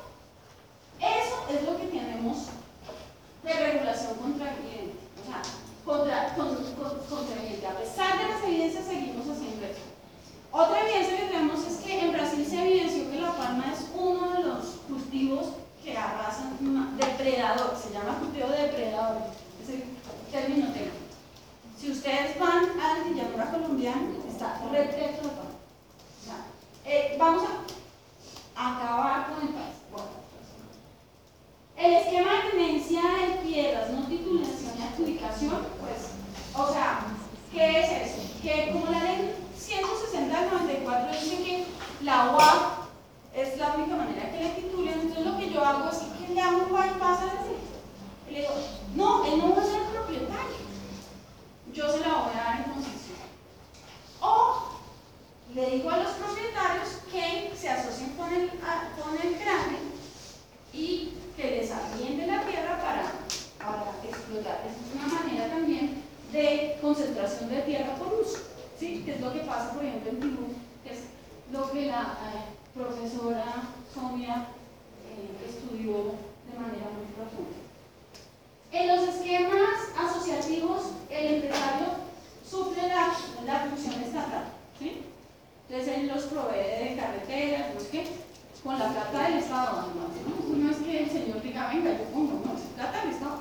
es lo que tenemos de regulación contra evidente. O sea, contra evidente. A pesar de las evidencias, seguimos haciendo eso. Otra evidencia que tenemos es que en Brasil se evidenció que la palma es uno de los cultivos que arrasan, depredador, se llama cultivo depredador, es el término técnico. Si ustedes van a la llanura colombiana, está repleto de palma. O sea, vamos a acabar con el país. Bueno. El esquema de tenencia de tierras, no titulación y adjudicación, pues, o sea, ¿qué es eso? Que como la ley 160 del 94 dice que la UAP es la única manera que le titulen, entonces lo que yo hago es que le hago un bypass a decir. Y le digo, no, él no va a ser el propietario, yo se la voy a dar en concesión. O le digo a los propietarios que se asocien con el grande y que les arriende la tierra para explotar. Es una manera también de concentración de tierra por uso, ¿sí? Que es lo que pasa, por ejemplo, en Tibú, que es lo que la profesora Sonia estudió de manera muy profunda. En los esquemas asociativos, el empresario suple la función estatal, ¿sí? Entonces él los provee de carreteras, no es que con la plata del Estado, no es que el señor diga, venga, yo pongo, no, es plata del Estado.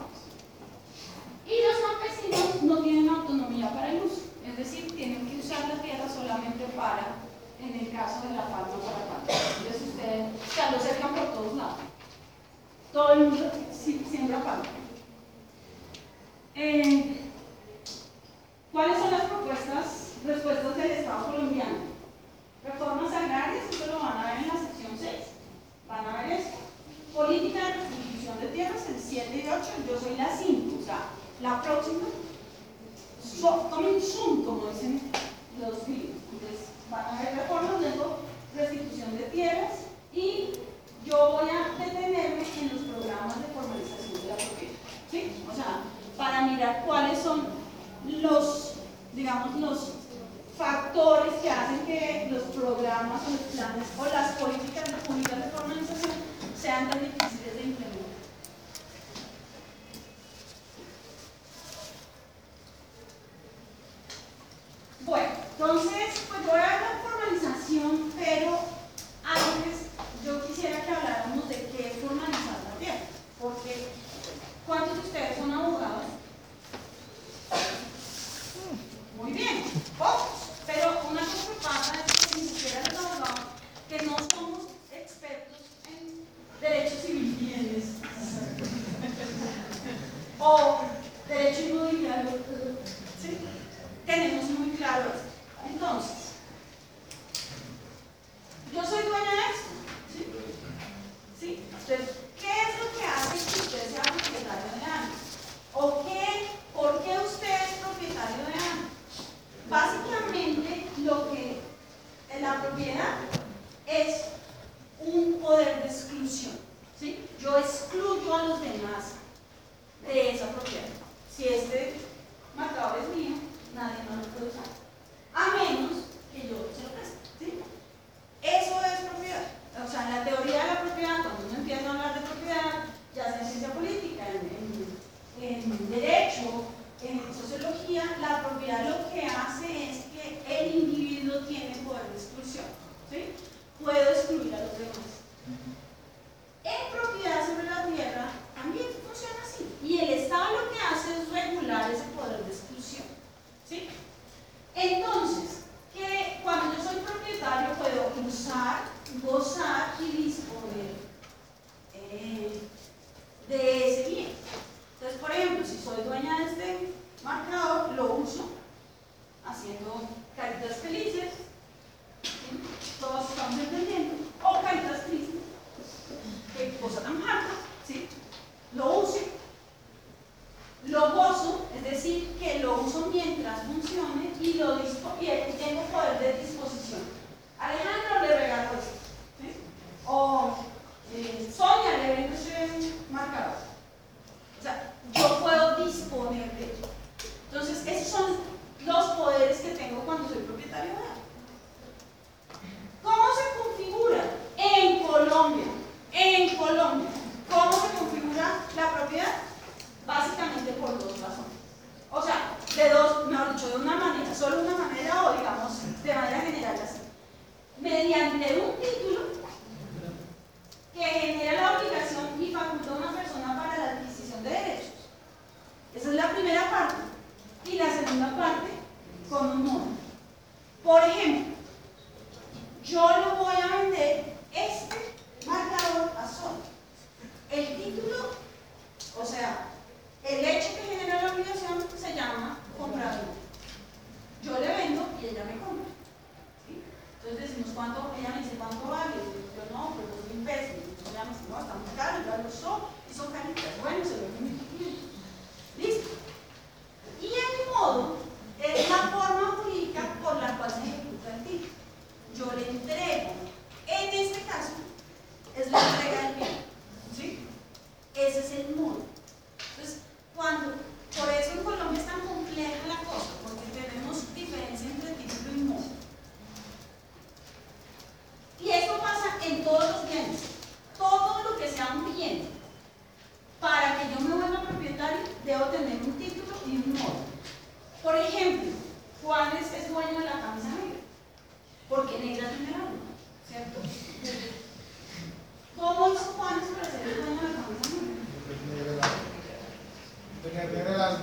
Y los campesinos no tienen autonomía para el uso, es decir, tienen que usar la tierra solamente para, en el caso de la palma, para palma. Entonces ustedes, o sea, lo cercan por todos lados. Todo el mundo siembra palma. ¿Cuáles son las respuestas del Estado colombiano? Reformas agrarias, eso lo van a ver en la sección 6. Van a ver esto. Política de restitución de tierras, el 7 y 8, yo soy la 5, o sea, la próxima. Tomen zoom, como dicen los gringos. Entonces, van a ver reformas, luego restitución de tierras, y yo voy a detenerme en los programas de formalización de la propiedad. ¿Sí? O sea, para mirar cuáles son los, digamos, los factores que hacen que los programas o los planes o las políticas públicas de formalización sean tan difíciles de implementar. Bueno, entonces, pues voy a ver la formalización, pero antes yo quisiera que habláramos de qué es formalizar la tierra, porque ¿cuántos de ustedes son abogados? Muy bien, pocos. Pero una cosa que pasa es que ni siquiera los abogados, que no somos expertos en derecho civil y bienes, o derecho inmobiliario, ¿sí? Tenemos muy claro esto. Entonces, yo soy dueña de esto, ¿sí? ¿Sí? Entonces, ¿qué es lo que hace que usted sea propietario de algo? ¿O por qué usted es propietario de algo? Básicamente, la propiedad es un poder de exclusión, ¿sí? Yo excluyo a los demás de esa propiedad. Si este marcador es mío, nadie más lo puede usar, a menos que yo se lo preste, ¿sí? Eso es propiedad. propiedad lo que hace es que el individuo tiene poder de exclusión, ¿sí? Puedo excluir a los demás. En propiedad sobre la tierra también funciona así. Y el Estado lo que hace es regular ese poder de exclusión, ¿sí? Entonces, que cuando yo soy propietario puedo usar, gozar y disponer de ese bien. Entonces, por ejemplo, si soy dueña de este marcador, lo uso haciendo caritas felices, ¿sí? Todos estamos entendiendo, o caritas tristes, qué cosa tan harta, ¿sí? Lo uso, lo gozo, es decir, que lo uso mientras funcione y tengo poder de disposición. Alejandro le regaló esto, ¿sí? O Sonia le vende ese marcador. O sea, yo puedo disponer de ello. Entonces, esos son los poderes que tengo cuando soy propietario de algo. ¿Cómo se configura en Colombia? ¿Cómo se configura la propiedad? Básicamente por dos razones. O sea, mejor dicho, de una manera, solo una manera o digamos de manera general así. Mediante un título que genera la obligación y faculta a una persona para la adquisición de derechos. Esa es la primera parte. Y la segunda parte, con un modo. Por ejemplo, yo lo voy a vender este marcador a Sol. El título, o sea, el hecho que genera la obligación se llama comprador. Yo le vendo y ella me compra. ¿Sí? Entonces decimos cuánto, ella me dice cuánto vale. Yo no, pues 2.000 pesos. Entonces ella me dice, no, está muy caro, ya lo usó, y son caritas. Bueno, se lo venden 1.500. ¿Listo? Y el modo es la forma jurídica por la cual se ejecuta el título. Yo le entrego, en este caso, es la entrega del bien. ¿Sí? Ese es el modo. Entonces, por eso en Colombia es tan compleja la cosa, porque tenemos diferencia entre título y modo. Y esto pasa en todos los bienes. Todo lo que sea un bien, para que yo me vuelva propietario, debo tener un título y un modo. Por ejemplo, Juanes es dueño de la camisa negra, porque negra tiene algo, ¿cierto? ¿Cómo hizo Juanes para ser el dueño de la camisa negra?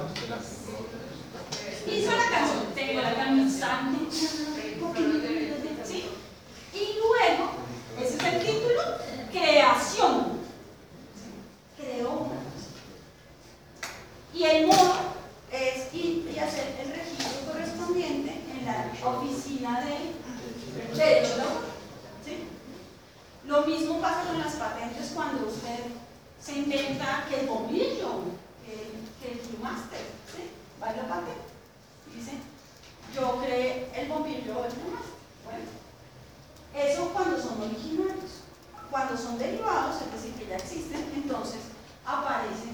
Hizo la canción, tengo la camisa negra, ¿sí? Y luego, ese es el título, creación. Creó una cosa. Y el modo es ir y hacer el registro correspondiente en la oficina de derecho laboral. ¿Sí? Lo mismo pasa con las patentes cuando usted se inventa que el bombillo, que el Flummaster, ¿sí? Va a la patente y dice, yo creé el bombillo del Flummaster. Bueno, eso cuando son originarios. Cuando son derivados, es decir, que ya existen, entonces aparecen.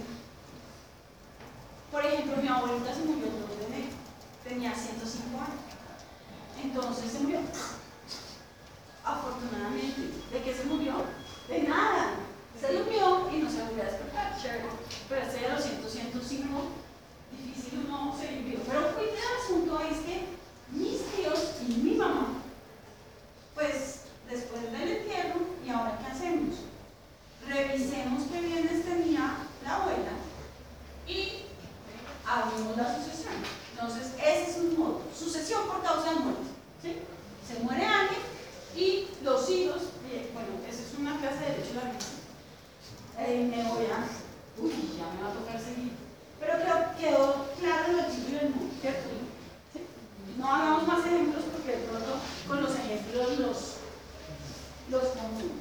Por ejemplo, mi abuelita se murió el 2 de enero, tenía 105 años. Entonces se murió. Afortunadamente. ¿De qué se murió? De nada. Se durmió y no se volvió a despertar. Pero ese de los 105, difícil no se vivió. Pero el asunto es que mis tíos y mi mamá, pues después del entierro, ¿y ahora qué hacemos? Revisemos qué bienes tenía la abuela y abrimos la sucesión. Entonces, ese es un modo. Sucesión por causa de muerte. ¿Sí? Se muere alguien y los hijos, bueno, esa es una clase de derecho larguísima. Me voy a. Uy, ya me va a tocar seguir. Pero creo que quedó claro lo título del modo, ¿cierto? ¿Sí? No hagamos más ejemplos porque de pronto con los ejemplos los confundo.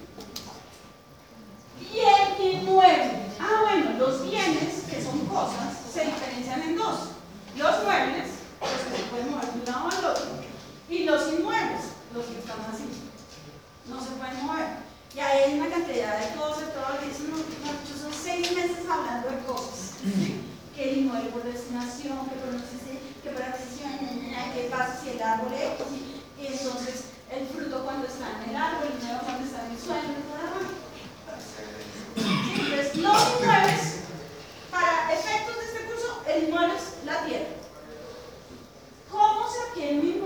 Y el inmueble. Bueno, los bienes, que son cosas, se diferencian en dos. Los muebles, los que se pueden mover de un lado al otro, y los inmuebles, los que están así, no se pueden mover. Y ahí hay una cantidad de cosas, todo lo que dicen, son 6 meses hablando de cosas. Que el inmueble por destinación, que por adquisición, qué pasa si el árbol es, y entonces el fruto cuando está en el árbol, el dinero cuando está en el suelo, entonces los inmuebles, para efectos de este curso, el inmueble es la tierra.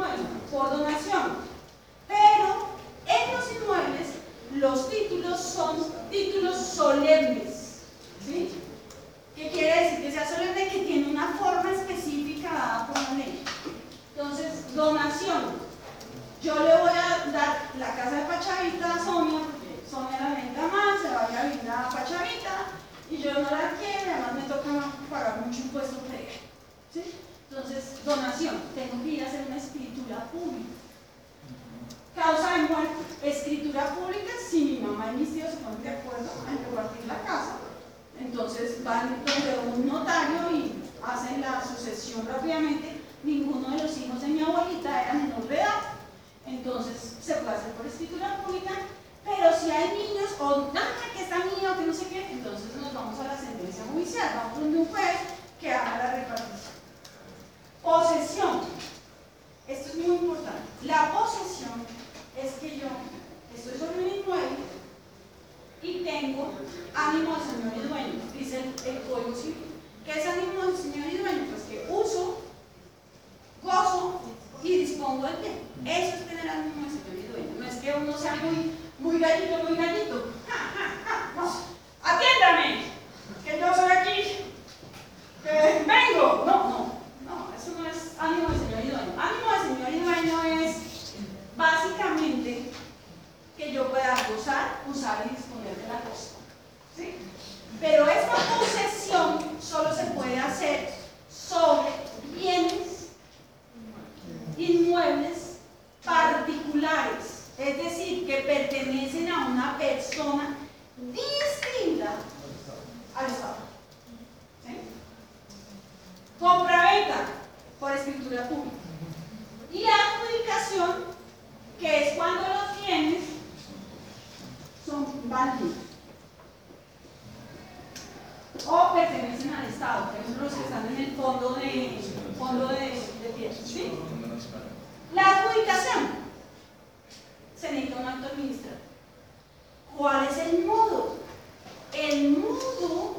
inmueble por donación, pero en los inmuebles los títulos son títulos solemnes, ¿sí? ¿Qué quiere decir? Que sea solemne, que tiene una forma específica dada por la ley. Entonces, donación. Yo le voy a dar la casa de Pachavita a Sonia, porque Sonia la venta más, se vaya a vivir a Pachavita, y yo no la quiero, además me toca pagar mucho impuesto por ella, ¿sí? Entonces, donación. Tengo que ir a hacer una escritura pública. Causa de muerte, escritura pública. Si mi mamá y mis tíos se ponen de acuerdo en repartir la casa, entonces van donde un notario y hacen la sucesión rápidamente. Ninguno de los hijos de mi abuelita era menor de edad, entonces se puede hacer por escritura pública. Pero si hay niños, o que está niño, que no sé qué, entonces nos vamos a la sentencia judicial, vamos donde un juez que haga la repartición. Posesión. Esto es muy importante. La posesión es que yo estoy sobre un inmueble y tengo ánimo de señor y dueño, dice el Código Civil. ¿Qué es ánimo de señor y dueño? Pues que uso, gozo y dispongo del bien. Eso es tener ánimo de señor y dueño. No es que uno sea muy gallito, muy gallito. No. ¡Atiéndame! Que yo soy aquí, que vengo. No, eso no es ánimo de señor y dueño. Ánimo de señor y dueño es básicamente que yo pueda gozar, usar y disponer de la cosa, ¿sí? Pero esta posesión solo se puede hacer sobre bienes inmuebles particulares, es decir, que pertenecen a una persona distinta al Estado, ¿sí? Compra-venta por escritura pública. Y adjudicación, que es cuando los bienes son bandidos o pertenecen al Estado, por ejemplo los que están en el fondo de tierra, ¿sí? La adjudicación se necesita un acto administrativo. ¿Cuál es el modo? El modo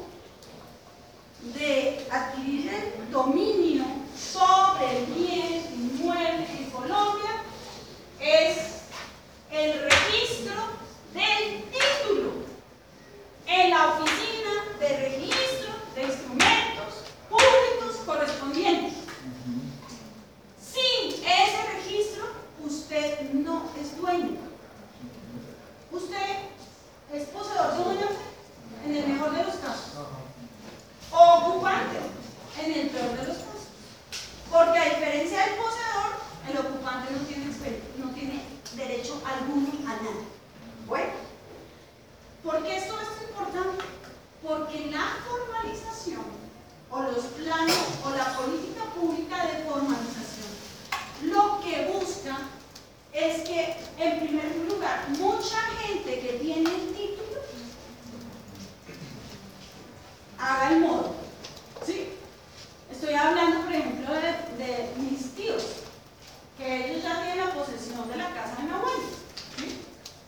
de adquirir el dominio sobre el bien inmueble en Colombia es el registro del título en la oficina de registro de instrumentos públicos correspondientes. Sin ese registro, usted no es dueño. Usted es poseedor de una en el mejor de los casos, o ocupante en el peor de los casos. Porque a diferencia del poseedor, el ocupante no tiene derecho alguno a nada. Bueno, ¿por qué esto es importante? Porque la formalización o los planos o la política pública de formalización lo que busca es que, en primer lugar, mucha gente que tiene el título haga el modo, ¿sí? Estoy hablando, por ejemplo, de mis tíos, que ellos ya tienen la posesión de la casa de mi abuelo, ¿sí?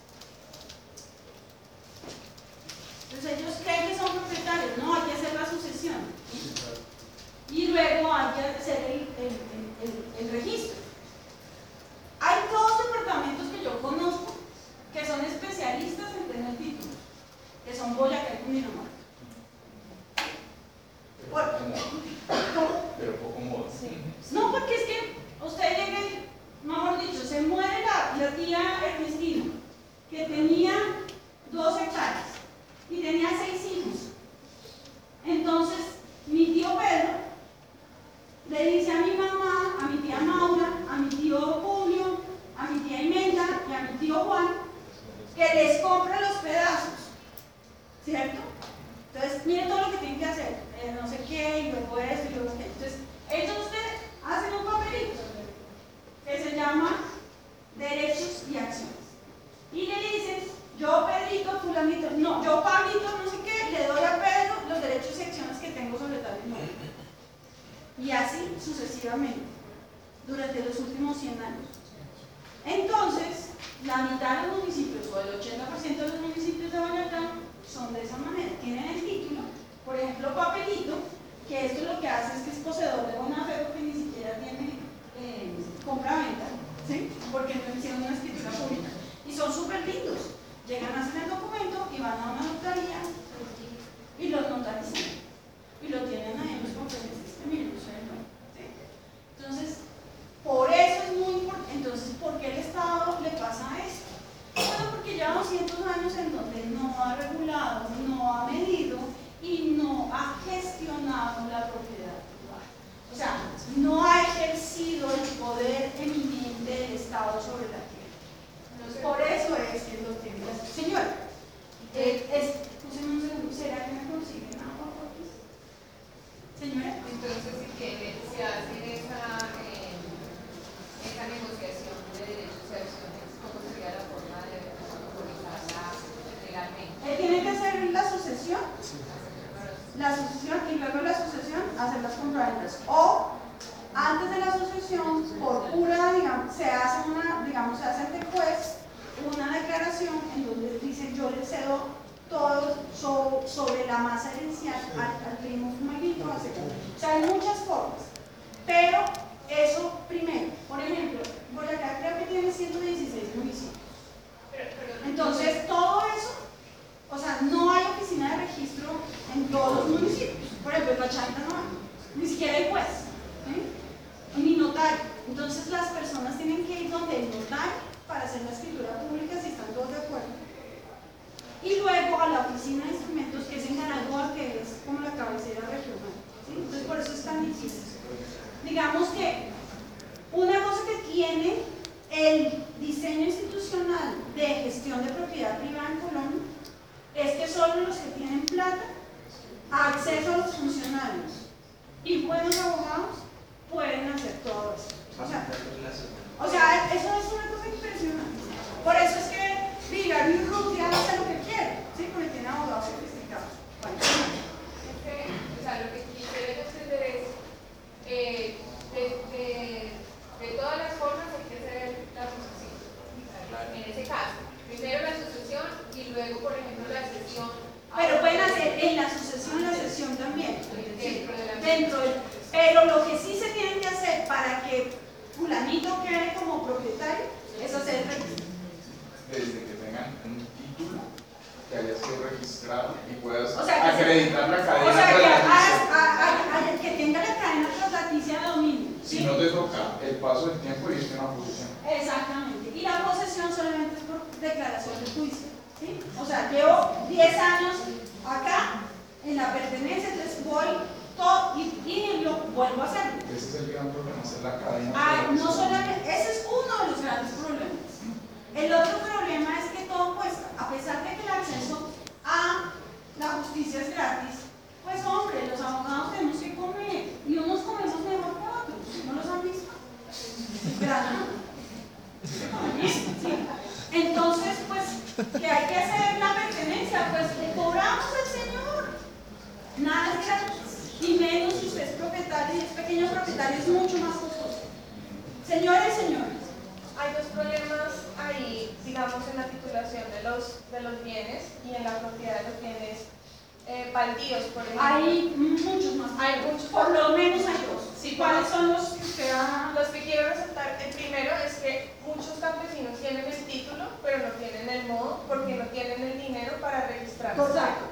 Entonces ellos creen que son propietarios, no, hay que hacer la sucesión, ¿sí? Y luego hay que hacer el registro. Hay dos departamentos que yo conozco que son especialistas en tener títulos, que son Boyacá y Cundinamarca. Pero poco modo. Sí. No, porque es que usted llega y, mejor dicho, se muere la tía Ernestina, que tenía 2 hectáreas y tenía 6 hijos. Entonces, mi tío Pedro le dice a mi mamá, a mi tía Maura, a mi tío Julio, a mi tía Imelda y a mi tío Juan, que les compre los pedazos, ¿cierto? Entonces, miren todo lo que tienen que hacer, no sé qué, y luego esto, y luego aquello. Entonces, ellos hacen un papelito que se llama derechos y acciones. Y le dicen, yo Pedrito, fulanito, no, yo Pablito, no sé qué, le doy a Pedro los derechos y acciones que tengo sobre tal inmueble. Y así sucesivamente, durante los últimos 100 años. Entonces, la mitad de los municipios, o el 80% de los municipios de Boyacá, son de esa manera. Tienen el título, por ejemplo, Papelito, que esto lo que hace es que es poseedor de buena fe porque ni siquiera tiene compra-venta. porque no hicieron una escritura pública. Y son súper lindos. Llegan, hacen el documento y van a una notaría y los notarizan. Y lo tienen ahí en los papeles. Miren, ¿sí? Entonces, por eso es muy importante. Entonces, ¿por qué el Estado le pasa esto? Bueno, porque lleva 200 años en donde no ha regulado, no ha medido y no ha gestionado la propiedad privada. O sea, no ha ejercido el poder eminente del Estado sobre la tierra. Entonces, por eso es que lo tiene que hacer. Señora, un segundo, ¿será que me consiguen agua, por favor? Señora. Entonces, si se hace esa negociación de derechos y acciones, ¿cómo sería la forma de autorizarla legalmente? Tiene que hacer la sucesión. La asociación y luego la asociación hacer las compraventas. O antes de la asociación, por pura, digamos, se hace ante el juez una declaración en donde dice yo le cedo todo sobre la masa herencial al primo fumaguito. O sea, hay muchas formas. Pero eso primero, por ejemplo, Boyacá creo que tiene 116 municipios. Entonces, todo eso, o sea, no hay oficina de registro en todos los municipios. Por ejemplo, en La Chanta no hay, ni siquiera hay juez, ¿sí? Ni notario. Entonces, las personas tienen que ir donde el notario para hacer la escritura pública si están todos de acuerdo. Y luego a la oficina de instrumentos, que es en Garagua, que es como la cabecera regional, ¿sí? Entonces, por eso es tan difícil. Digamos que una cosa que tiene el diseño institucional de gestión de propiedad privada en Colombia es que solo los que tienen plata, acceso a los funcionarios y buenos abogados pueden hacer todo eso. O sea, eso es una cosa impresionante. Por eso es que Vigario y Rutia hace lo que quiere, ¿sí? Porque tiene abogados sofisticados. Bueno. O sea, lo que quisiera entender es de todas las formas hay que hacer la asociación. En ese caso, primero la asociación y luego, por ejemplo, la sesión. Pero pueden hacer en la sucesión la sesión también. Dentro de la pero lo que sí se tiene que hacer para que fulanito quede como propietario es hacer el registro. Desde que tengan un título que haya sido registrado y puedas O sea, acreditar la cadena. O sea, traslaticia. que tenga la cadena traslaticia de dominio. ¿sí? Si no te toca el paso del tiempo y irte a una posesión. Exactamente. Y la posesión solamente es por declaración de juicio. ¿sí? O sea, llevo 10 años acá en la pertenencia, entonces voy todo y lo vuelvo a hacer. Ese es el gran problema, hacer la cadena. No solamente, ese es uno de los grandes problemas. El otro problema es que todo cuesta, a pesar de que el acceso a la justicia es gratis, pues hombre, los abogados tenemos que comer y unos comemos mejor que otros, ¿no los han visto? ¿Verdad? Sí. Entonces, pues, ¿qué hay que hacer la pertenencia? Pues le cobramos al señor, nada es gratis, y menos si usted es propietario y es pequeño propietario, es mucho más costoso. Señores y señores, hay dos problemas ahí, digamos, en la titulación de los bienes y en la propiedad de los bienes baldíos, por ejemplo. hay muchos más. Hay muchos. Por lo menos hay dos. Sí, ¿Cuáles son los que usted ha...? Los que quiero resaltar, el primero es que muchos campesinos tienen el título, pero no tienen el modo porque no tienen el dinero para registrarse. Exacto.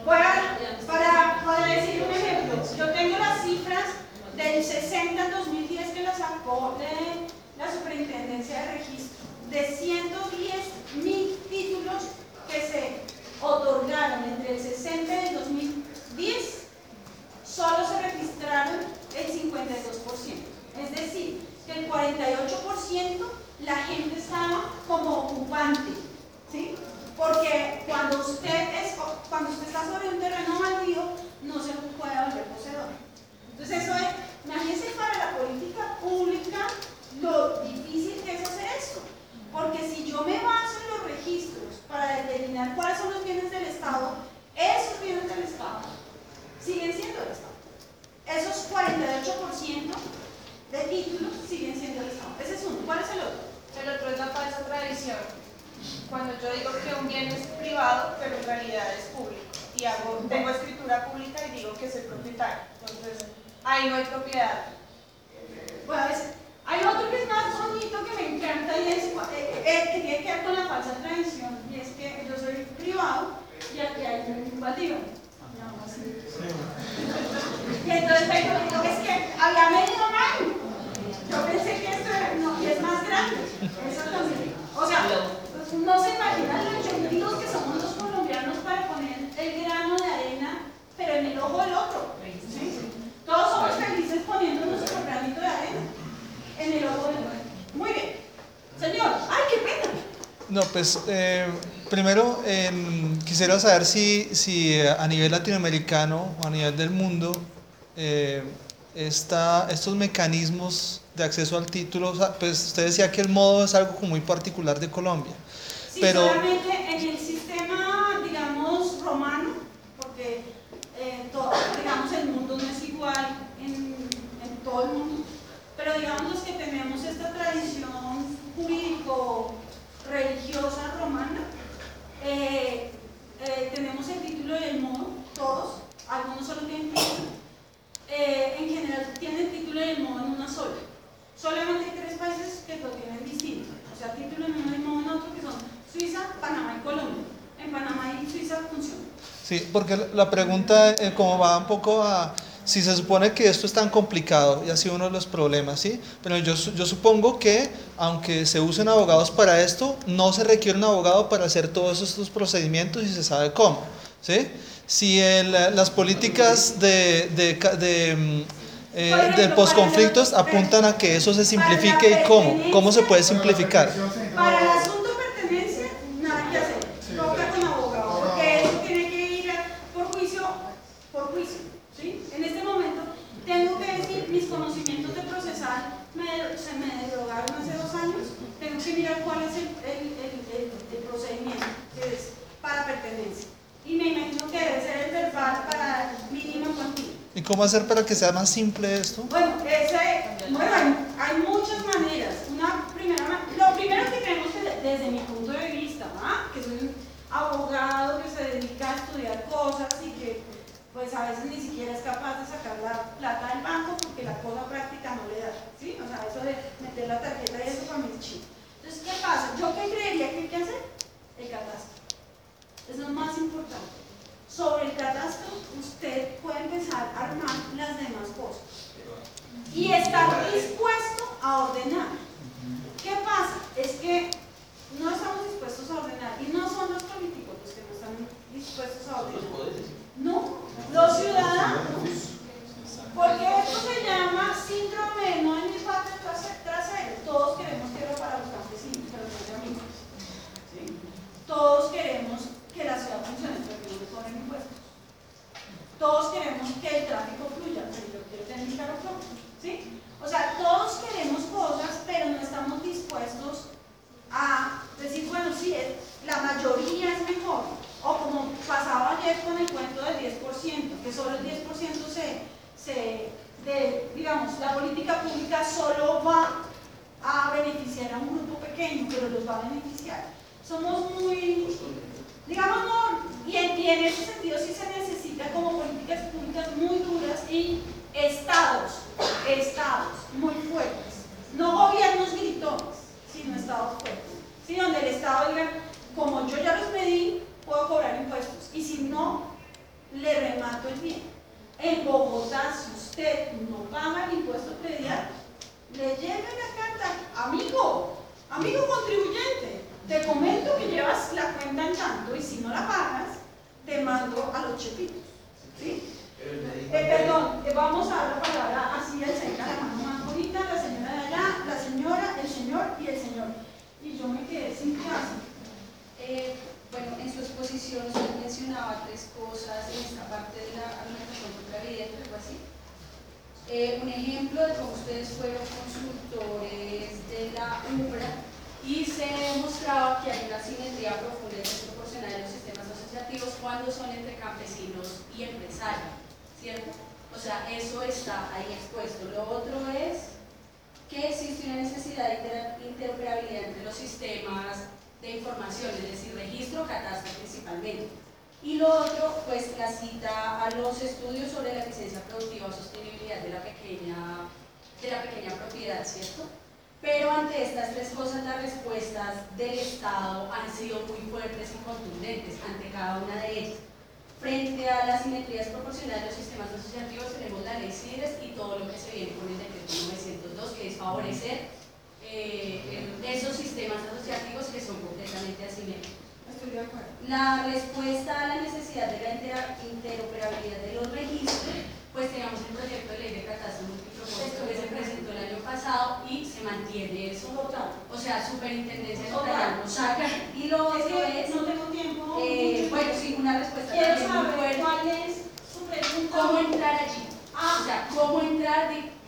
Para decir un ejemplo, yo tengo las cifras del 60 al 2010 que las sacó de la Superintendencia de Registro, de 110.000 títulos que se otorgaron entre el 60 y el 2010, solo se registraron el 52%. Es decir, que el 48% la gente estaba como ocupante, ¿sí? Porque cuando usted está sobre un terreno baldío, no se puede volver poseedor. Entonces eso es, imagínense para la política pública lo difícil que es hacer esto. Porque si yo me baso en los registros para determinar cuáles son los bienes del Estado, esos bienes del Estado siguen siendo del Estado. Esos 48% de títulos siguen siendo del Estado. Ese es uno. ¿Cuál es el otro? El otro es la falsa tradición. Cuando yo digo que un bien es privado, pero en realidad es público. Y tengo escritura pública y digo que soy propietario. Entonces, ahí no hay propiedad. Bueno, hay otro que es más bonito que me encanta y es Exactamente. O sea, pues, no se imaginan lo chonquitos que somos los colombianos para poner el grano de arena, pero en el ojo del otro. ¿Sí? Todos somos felices poniendo nuestro granito de arena en el ojo del otro. Muy bien. Señor, ¡ay, qué pena! No, pues primero quisiera saber si a nivel latinoamericano o a nivel del mundo estos mecanismos de acceso al título, o sea, pues usted decía que el modo es algo como muy particular de Colombia. Sí, pero solamente en el sistema, digamos, romano, porque digamos, el mundo no es igual en todo el mundo, pero digamos los que tenemos esta tradición jurídico-religiosa romana, tenemos el título y el modo, todos, algunos solo tienen título, en general tienen título y el modo en una sola. Solamente hay 3 países que lo tienen distinto, o sea, título en uno y modo en otro, que son Suiza, Panamá y Colombia. En Panamá y Suiza funciona. Sí, porque la pregunta como va un poco a si se supone que esto es tan complicado y ha sido uno de los problemas, ¿sí? Pero yo supongo que aunque se usen abogados para esto, no se requiere un abogado para hacer todos estos procedimientos y se sabe cómo, ¿sí? Si las políticas del posconflictos apuntan a que eso se simplifique, ¿y cómo se puede simplificar? Para el asunto de pertenencia, nada que hacer, toca con abogado, porque eso tiene que ir por juicio, ¿sí? En este momento tengo que decir, mis conocimientos de procesal se me derogaron hace 2 años, tengo que mirar cuál es el procedimiento que es para pertenencia, y me imagino que debe ser el verbal para mínima cuantía. ¿Y cómo hacer para que sea más simple esto? Bueno, hay muchas maneras. Lo primero que tenemos que, desde mi punto de vista, que soy un abogado que se dedica a estudiar cosas y que pues a veces ni siquiera es capaz de sacar la plata del banco porque la cosa práctica no le da, ¿sí? O sea, eso de meter la tarjeta y eso para mí es chido. Entonces, ¿qué pasa? ¿Yo qué creería que hay que hacer? El catastro. Eso es lo más importante. Sobre el catastro, usted puede empezar a armar las demás cosas y estar dispuesto a ordenar. ¿Qué pasa? Es que no estamos dispuestos a ordenar y no son los políticos los que no están dispuestos a ordenar. No, los ciudadanos. Porque esto se llama síndrome no en el patio trasero. Todos queremos tierra para los campesinos, pero no es amigos. ¿Sí? Todos queremos que la ciudad funcione, pero que no le cobren impuestos. Todos queremos que el tráfico fluya, pero yo quiero tener mi carro propio, ¿sí? O sea, todos queremos cosas, pero no estamos dispuestos a decir, bueno, sí, la mayoría es mejor. O como pasaba ayer con el cuento del 10%, que solo el 10% digamos, la política pública solo va a beneficiar a un grupo pequeño, pero los va a beneficiar. Somos muy... digamos, no, y en ese sentido sí se necesita como políticas públicas muy duras y estados muy fuertes, no gobiernos gritones, sino estados fuertes, ¿sí? Donde el estado diga, como yo ya los medí, puedo cobrar impuestos, y si no, le remato el bien. En Bogotá, si usted no paga el impuesto predial, le llega la carta, amigo contribuyente, te comento que llevas la cuenta en tanto y si no la pagas, te mando a los chepitos. ¿Sí? Perdón, vamos a dar la palabra así al centro, la mano más bonita, la señora de allá, la señora, el señor y el señor. Y yo me quedé sin clase. Bueno, en su exposición usted mencionaba 3 cosas en esta parte de la argumentación contra evidente, algo así. Un ejemplo de cómo ustedes fueron consultores de la UBRA y se demostraba que hay una simetría profunda y desproporcional en los sistemas asociativos cuando son entre campesinos y empresarios, ¿cierto? O sea, eso está ahí expuesto. Lo otro es que existe una necesidad de interoperabilidad entre los sistemas de información, es decir, registro, catastro principalmente. Y lo otro, pues la cita a los estudios sobre la eficiencia productiva o sostenibilidad de la pequeña propiedad, ¿cierto? Pero ante estas 3 cosas, las respuestas del Estado han sido muy fuertes y contundentes ante cada una de ellas. Frente a las simetrías proporcionales de los sistemas asociativos, tenemos la ley CIDES y todo lo que se viene con el decreto 902, que es favorecer esos la respuesta a la necesidad de la interoperabilidad de los registros, pues teníamos el proyecto de ley de catastro multipropósito que se presentó el año pasado y se mantiene eso. O sea, superintendencia notarial lo saca. Y lo otro es, no tengo tiempo. bueno, sí, una respuesta Quiero también muy saber fuerte. cuál es su pregunta. ¿Cómo entrar allí? O sea, ¿cómo entrar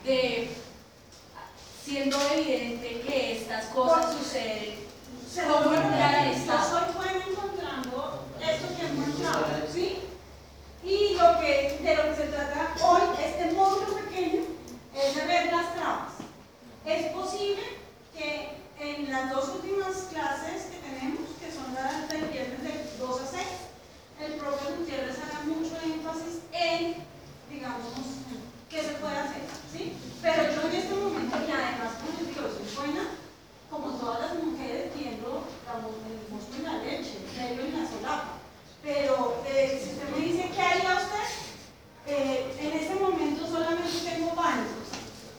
siendo evidente que estas cosas suceden? ¿Cómo entrar al Yo Estado? soy buena encontrando esto que hemos encontrado, ¿sí? Y de lo que se trata hoy, este módulo pequeño, es de ver las trabas. Es posible que en las dos últimas clases que tenemos, que son las del viernes de 2 a 6, el profe Gutiérrez haga mucho énfasis en, digamos, qué se puede hacer, ¿sí? Pero yo en este momento, y además, como les digo, soy buena, como todas las mujeres, viendo el monstruo en la leche, medio en la solapa. Pero si usted me dice, ¿qué haría usted? En este momento solamente tengo pánicos.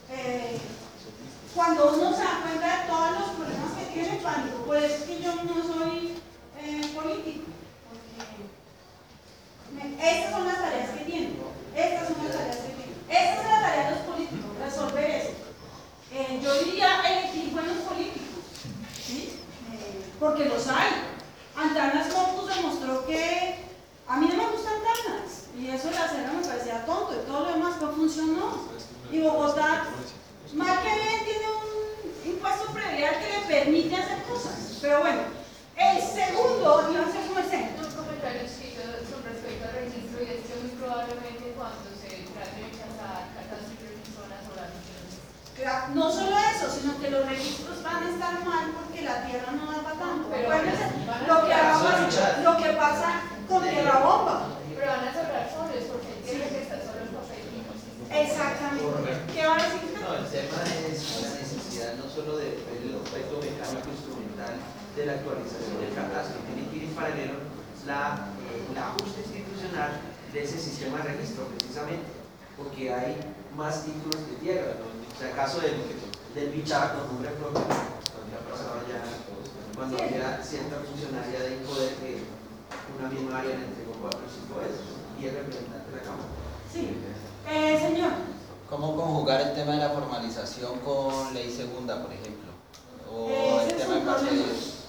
Cuando uno se da cuenta de todos los problemas que tiene, pánico. Por eso es que yo no soy político. Estas son las tareas que tienen. Estas son las tareas que tienen. Esta es la tarea de los políticos, resolver eso. Yo diría elegir buenos políticos, ¿sí? Porque los hay. Antanas Mocus demostró que a mí no me gustan Antanas, y eso de la acera me parecía tonto, y todo lo demás no funcionó. Y Bogotá, mal que bien, tiene un impuesto predial que le permite hacer cosas. Pero bueno, el segundo, iba a ser como el centro. Un comentario chiquito con respecto al registro, y es que muy probablemente cuando se trate de rechazar catastro y zonas orales. No solo eso, sino que los registros van a estar mal porque la tierra no da para tanto. Pero acuérdense lo que pasa con Tierra Bomba. Pero van a sobrar solos porque tiene que estar solo el papel. Exactamente. ¿Qué van a decir? No, el tema es la necesidad no solo del aspecto mecánico instrumental de la actualización del catastro, tiene que ir en paralelo la ajuste institucional de ese sistema de registro, precisamente, porque hay más títulos que tierra, ¿no? O sea, el caso del bichar con nombre propio, cuando ya pasaba ya, cuando había cierta funcionalidad de poder que una misma área le entregó 4 o 5 veces, y el representante de la Cámara. Sí. Señor. ¿Cómo conjugar el tema de la formalización con ley segunda, por ejemplo? O el tema de papeles.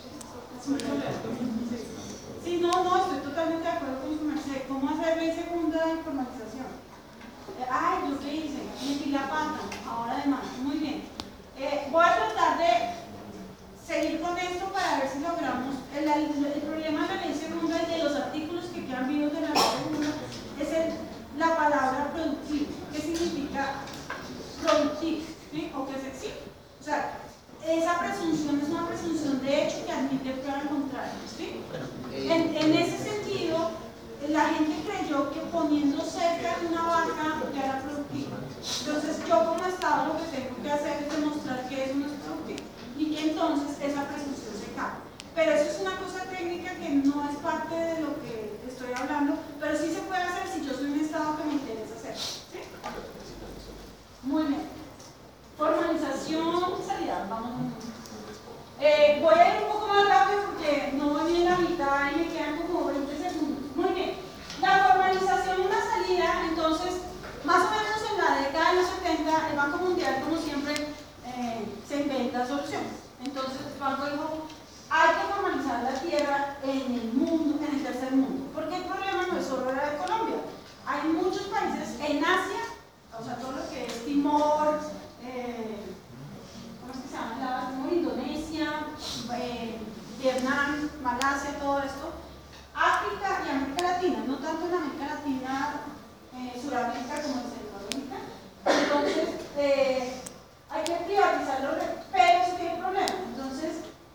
Sí, no, estoy totalmente de acuerdo con su merced. ¿Cómo hacer ley segunda de formalización? Ay, yo qué hice, metí la pata, ahora además, muy bien. Voy a tratar de seguir con esto para ver si logramos. El problema de la ley segunda y de los artículos que quedan vivos de la ley segunda es la palabra productivo. ¿Qué significa productivo? ¿Sí? ¿O qué es exige? O sea, esa presunción es una presunción de hecho que admite prueba contraria. ¿Sí? En ese sentido, la gente creyó que poniendo cerca de una vaca ya era productivo. Entonces yo como Estado lo que tengo que hacer es demostrar que eso no es productivo y que entonces esa presunción se cae. Pero eso es una cosa técnica que no es parte de lo que estoy hablando, pero sí se puede hacer si yo soy un Estado que me interesa hacer. ¿Sí? Muy bien. Formalización, salida, vamos. Voy a ir un poco más rápido porque no voy ni en la mitad y me quedan como 20 segundos. Muy bien. La formalización, una salida, entonces, más o menos en la década de los 70, el Banco Mundial, como siempre, se inventa soluciones. Entonces, el banco dijo, hay que formalizar la tierra en el mundo, en el tercer mundo, porque el problema no es solo la de Colombia. Hay muchos países en Asia, o sea, todo lo que es Timor, ¿cómo es que se llama? Como Indonesia, Vietnam, Malasia, todo esto. África y América Latina, no tanto en América Latina, Sudamérica como en Centroamérica. Entonces, hay que privatizar los recursos, pero eso tiene problemas. Entonces,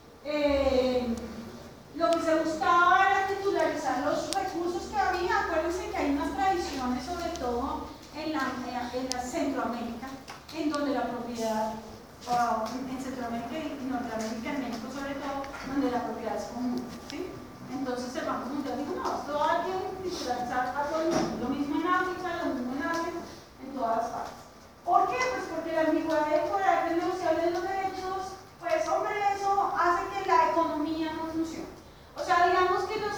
lo que se buscaba era titularizar los recursos que había. Acuérdense que hay unas tradiciones, sobre todo en la Centroamérica, en donde la propiedad, en Centroamérica y Norteamérica, en México sobre todo, donde la propiedad es común. ¿Sí? Entonces el Banco Mundial dijo, no, esto hay que titularizar a todo el mundo. Lo mismo en África, lo mismo en Asia, en todas partes. ¿Por qué? Pues porque la ambigüedad del poder renegociable de los derechos, pues hombre, eso hace que la economía no funcione. O sea, digamos que los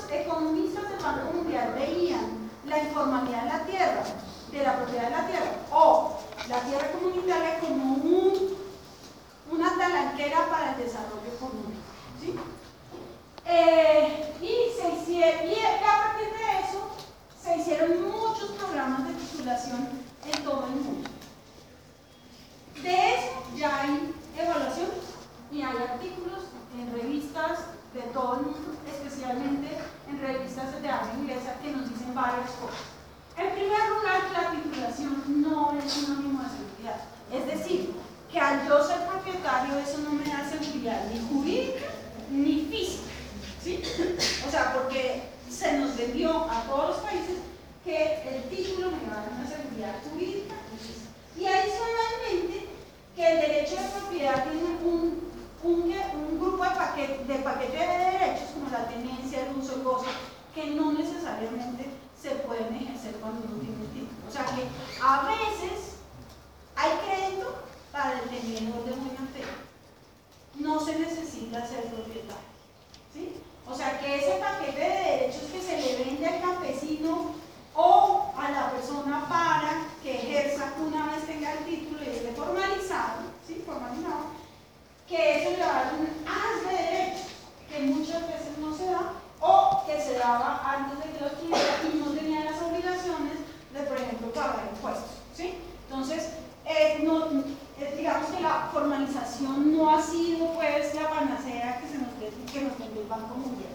todo el mundo, especialmente en revistas de habla inglesa que nos dicen varias cosas. En primer lugar, la titulación no es sinónimo de seguridad. Es decir, que al yo ser propietario eso no me da seguridad ni jurídica ni física, ¿sí? O sea, porque se nos vendió a todos los países que el título me va a dar una seguridad jurídica y física. Y adicionalmente, que el derecho de propiedad tiene un grupo de paquete de derechos como la tenencia, el uso, el goce, que no necesariamente se pueden ejercer cuando uno tiene un título. O sea que a veces hay crédito para el tenedor de buena fe. No se necesita ser propietario, ¿sí? O sea que ese paquete de derechos que se le vende al campesino o a la persona para que ejerza una vez tenga el título y esté formalizado, ¿sí? Formalizado, que eso le va a dar un haz de derechos que muchas veces no se da o que se daba antes de que lo tuviera y no tenía las obligaciones de, por ejemplo, pagar impuestos, ¿sí? Entonces, digamos que la formalización no ha sido pues la panacea que nos vendió el Banco Mundial.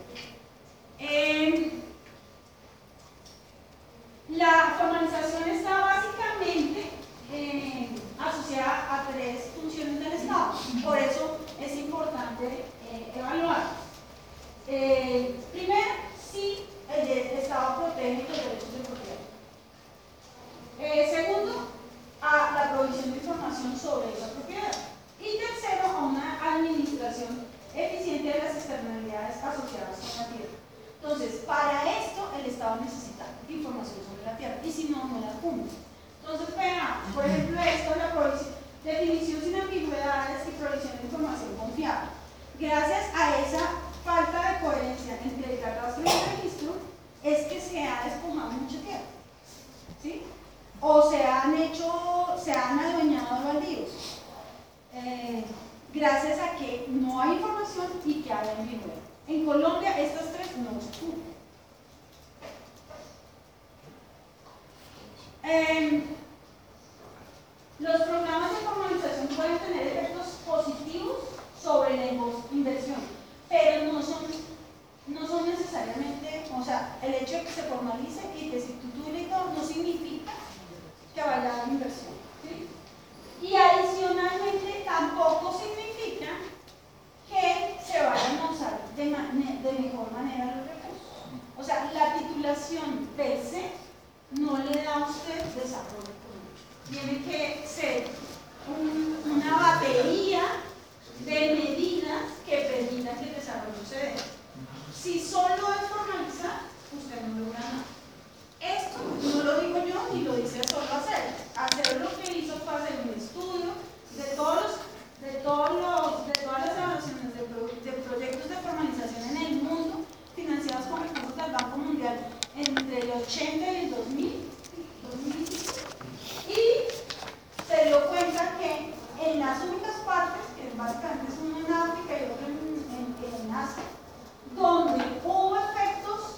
La formalización está básicamente asociada a tres funciones del Estado, por eso es importante evaluar. Primero, si el Estado protege los derechos de propiedad. Segundo, a la provisión de información sobre esa propiedad. Y tercero, a una administración eficiente de las externalidades asociadas con la tierra. Entonces, para esto el Estado necesita información sobre la tierra y si no, no la cumple. Entonces, veamos, por ejemplo, esto es la definición sin ambigüedades y provisión de información confiable. Gracias a esa falta de coherencia entre el catastro y el registro, es que se ha despojado mucha tierra, ¿sí? O se han adueñado de baldíos, gracias a que no hay información y que hay ambigüedad. En Colombia estas tres no se cumplen. Los programas de formalización pueden tener efectos positivos sobre la inversión, pero no son necesariamente, o sea, el hecho de que se formalice y que se titule y todo no significa que vaya a dar inversión, ¿sí? Y adicionalmente tampoco significa que se vayan a usar de mejor manera los recursos. O sea, la titulación per se no le da a usted desarrollo económico. Tiene que ser una batería de medidas que permitan que el desarrollo se dé. Si solo es formalizar, usted no logra nada. Esto no lo digo yo ni lo dice solo hacer. Hacer lo que hizo fue hacer un estudio de todas las evaluaciones de proyectos de formalización en el mundo financiados con recursos del Banco Mundial entre el 80 y el 2000 y se dio cuenta que en las únicas partes, que básicamente es uno en África y otro en Asia, donde hubo efectos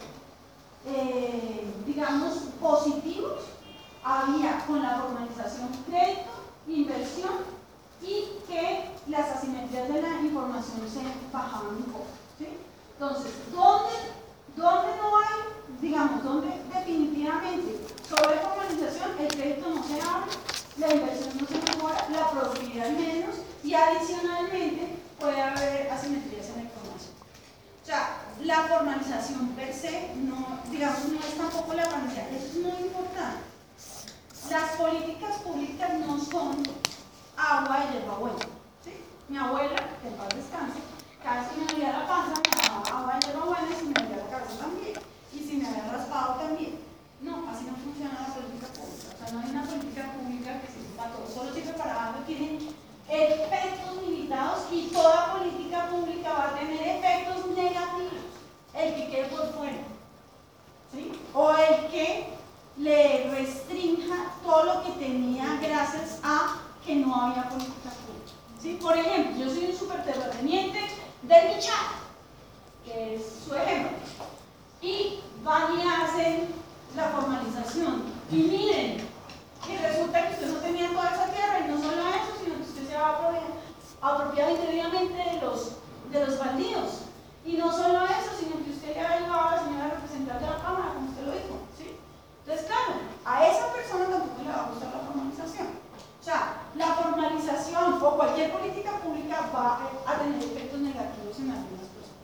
digamos positivos, había con la formalización crédito, inversión y que las asimetrías de la información se bajaban un poco, ¿sí? Entonces, ¿dónde no hay, digamos, donde definitivamente sobre formalización el crédito no se abre, la inversión no se mejora, la productividad menos y adicionalmente puede haber asimetrías en la información? O sea, la formalización per se no es tampoco la panacea. Eso es muy importante. Las políticas públicas no son agua y hierbabuena, ¿sí? Mi abuela, que en paz descanse, cada vez que me dolía la panza me daba agua y hierbabuena y si me dolía la cabeza también. Y si me había raspado también. No, así no funciona la política pública. O sea, no hay una política pública que sirva para todo. Solo sirve para algo, tiene efectos limitados y toda política pública va a tener efectos negativos. El que quede por fuera, ¿sí? O el que le restrinja todo lo que tenía gracias a que no había política pública, ¿sí? Por ejemplo, yo soy un superterrateniente del Michal, que es su ejemplo, y van y hacen la formalización y miren, y resulta que usted no tenía toda esa tierra y no solo eso, sino que usted se va a apropiar indebidamente de los baldíos. Y no solo eso, sino que usted le ha ayudado a la señora representante de la Cámara, como usted lo dijo, ¿sí? Entonces, claro, a esa persona tampoco le va a gustar la formalización. O sea, la formalización o cualquier política pública va a tener efectos negativos en algunas personas.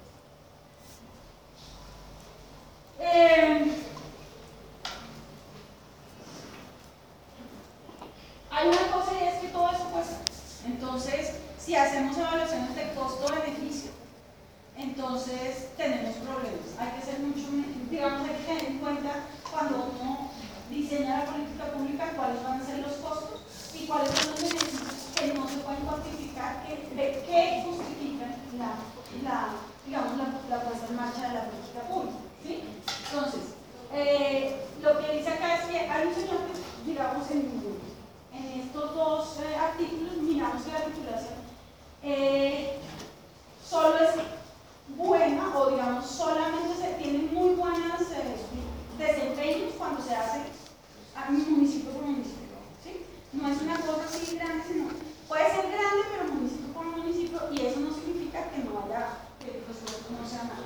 Hay una cosa y es que todo eso cuesta. Entonces, si hacemos evaluaciones de costo-beneficio, entonces tenemos problemas. Hay que ser mucho, digamos, hay que tener en cuenta cuando uno diseña la política pública cuáles van a ser los costos y cuáles son los beneficios que no se pueden cuantificar, que justifican la puesta en marcha de la política pública, ¿sí? Entonces, lo que dice acá es que hay un señor que, digamos, en estos dos artículos miramos que la titulación solo es buena, o digamos solamente se tienen muy buenos desempeños cuando se hace municipio por municipio, ¿sí? No es una cosa así grande, sino puede ser grande pero municipio por municipio, y eso no significa que no haya, que el presupuesto no sea nada.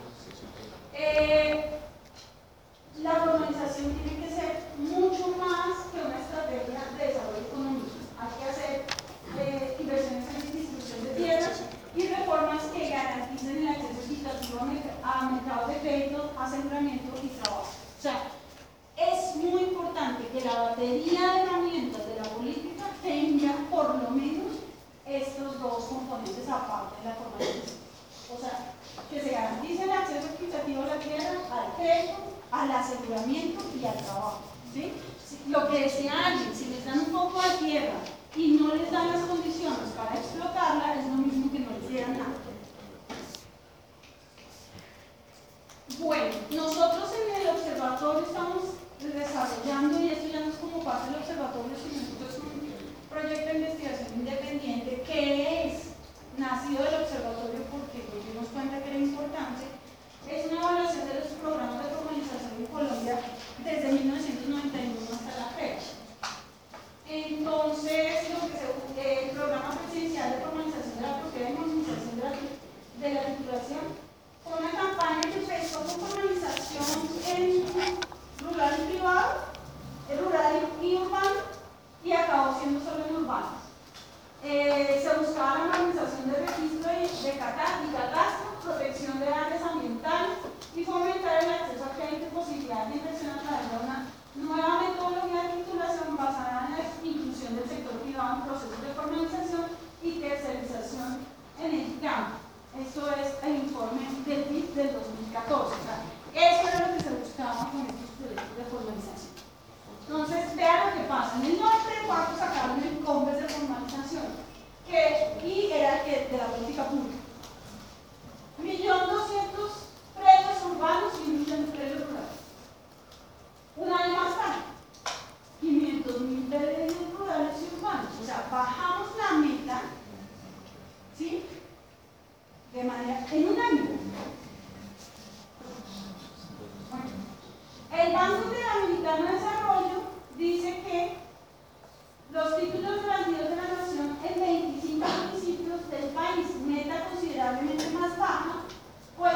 La formalización tiene que ser mucho más que una estrategia de desarrollo económico. Hay que hacer inversiones en distribución de tierras y reformas que garanticen el acceso equitativo a mercados de crédito, aseguramiento y trabajo. O sea, es muy importante que la batería de herramientas de la política tenga por lo menos estos dos componentes aparte de la formalización. O sea, que se garantice el acceso equitativo a la tierra, al crédito, al aseguramiento y al trabajo, ¿sí? Lo que desea alguien, si les dan un poco de tierra y no les dan las condiciones para explotarla, es lo mismo que no les dieran nada. Bueno, nosotros en el observatorio estamos desarrollando, y esto ya no es como parte del observatorio, sino esto es un proyecto de investigación independiente que es nacido del observatorio porque nos dimos cuenta que era importante. Es una evaluación de los programas de formalización en Colombia desde 1991 hasta la fecha. Entonces, el programa presidencial de formalización de la propiedad y modernización de la titulación fue una campaña que empezó con formalización en rural y privado, en rural y urbano, y acabó siendo solo en urbano. Se buscaba la modernización del registro de catastro, protección de áreas ambientales y fomentar el acceso a crédito y posibilidades de inversión a través de una nueva metodología de titulación basada en la inclusión del sector privado en procesos de formalización y tercerización en el campo. Esto es el informe del PIB del 2014. Eso era lo que se buscaba con estos proyectos de formalización. Entonces, vean lo que pasa. En el 94 sacaron el COMPES de formalización, y era el que de la política pública. 1.200.000 predios urbanos y 1 millón de predios rurales. Un año más tarde, 500.000 predios rurales y urbanos. O sea, bajamos la meta, ¿sí? De manera, en un año. Bueno, el Banco Interamericano de Desarrollo dice que los títulos grandios de la nación en 25 municipios del país, meta considerablemente más baja, pues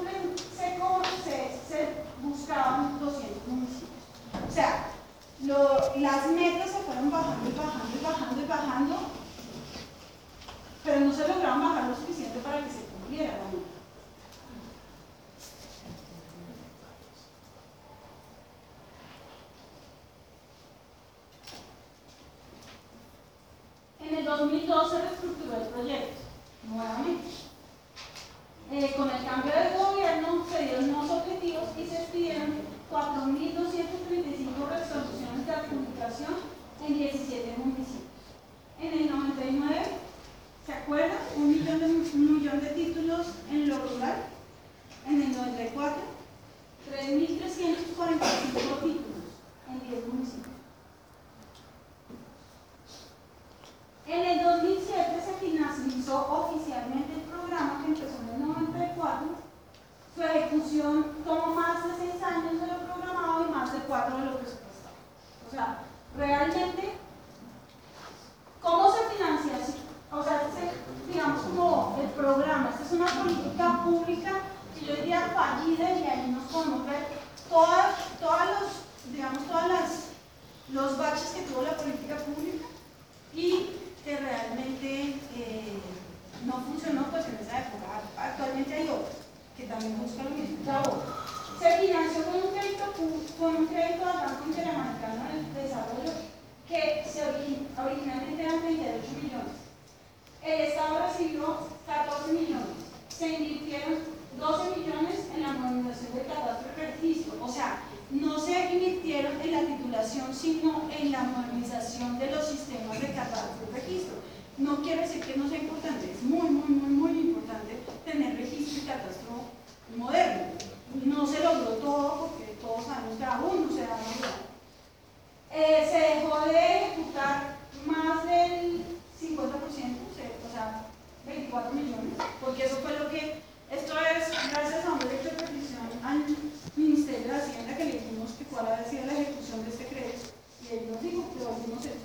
se buscaban 200 municipios. O sea, las metas se fueron bajando y bajando y bajando y bajando, pero no se lograron bajar lo suficiente para que se cumpliera la meta. En el 2012 se reestructuró el proyecto, nuevamente. Con el cambio de gobierno se dieron nuevos objetivos y se expidieron 4.235 resoluciones de adjudicación en 17 municipios. En el 99, ¿se acuerdan? 1 millón de títulos en lo rural. En el 94, 3.345 títulos en 10 municipios. En el 2007 se finalizó oficialmente el programa que empezó en el 94. Su ejecución tomó más de 6 años de lo programado y más de 4 de lo presupuestado. O sea, realmente, ¿cómo se financia así? O sea, digamos como el programa, esta es una política pública yo diría fallida, y ahí nos podemos ver todos los baches que tuvo la política pública y que realmente no funcionó pues en esa época. Actualmente hay otras que también buscan lo mismo. Se financió con un crédito al Banco Interamericano del Desarrollo que originalmente eran 38 millones. El Estado recibió 14 millones. Se invirtieron 12 millones en la modernización del catastro y registro. O sea, no se invirtieron en la titulación, sino en la modernización de los sistemas de catastro y registro. No quiere decir que no sea importante, es muy, muy, muy, muy importante tener registro y catastro moderno. No se logró todo porque todos sabemos que aún no se ha logrado. Se dejó de ejecutar más del 50%, o sea, 24 millones, porque eso fue lo que, esto es gracias a un derecho de petición al Ministerio de Hacienda que le dijimos que cuál había sido la ejecución de este crédito, y él nos dijo que devolvimos eso.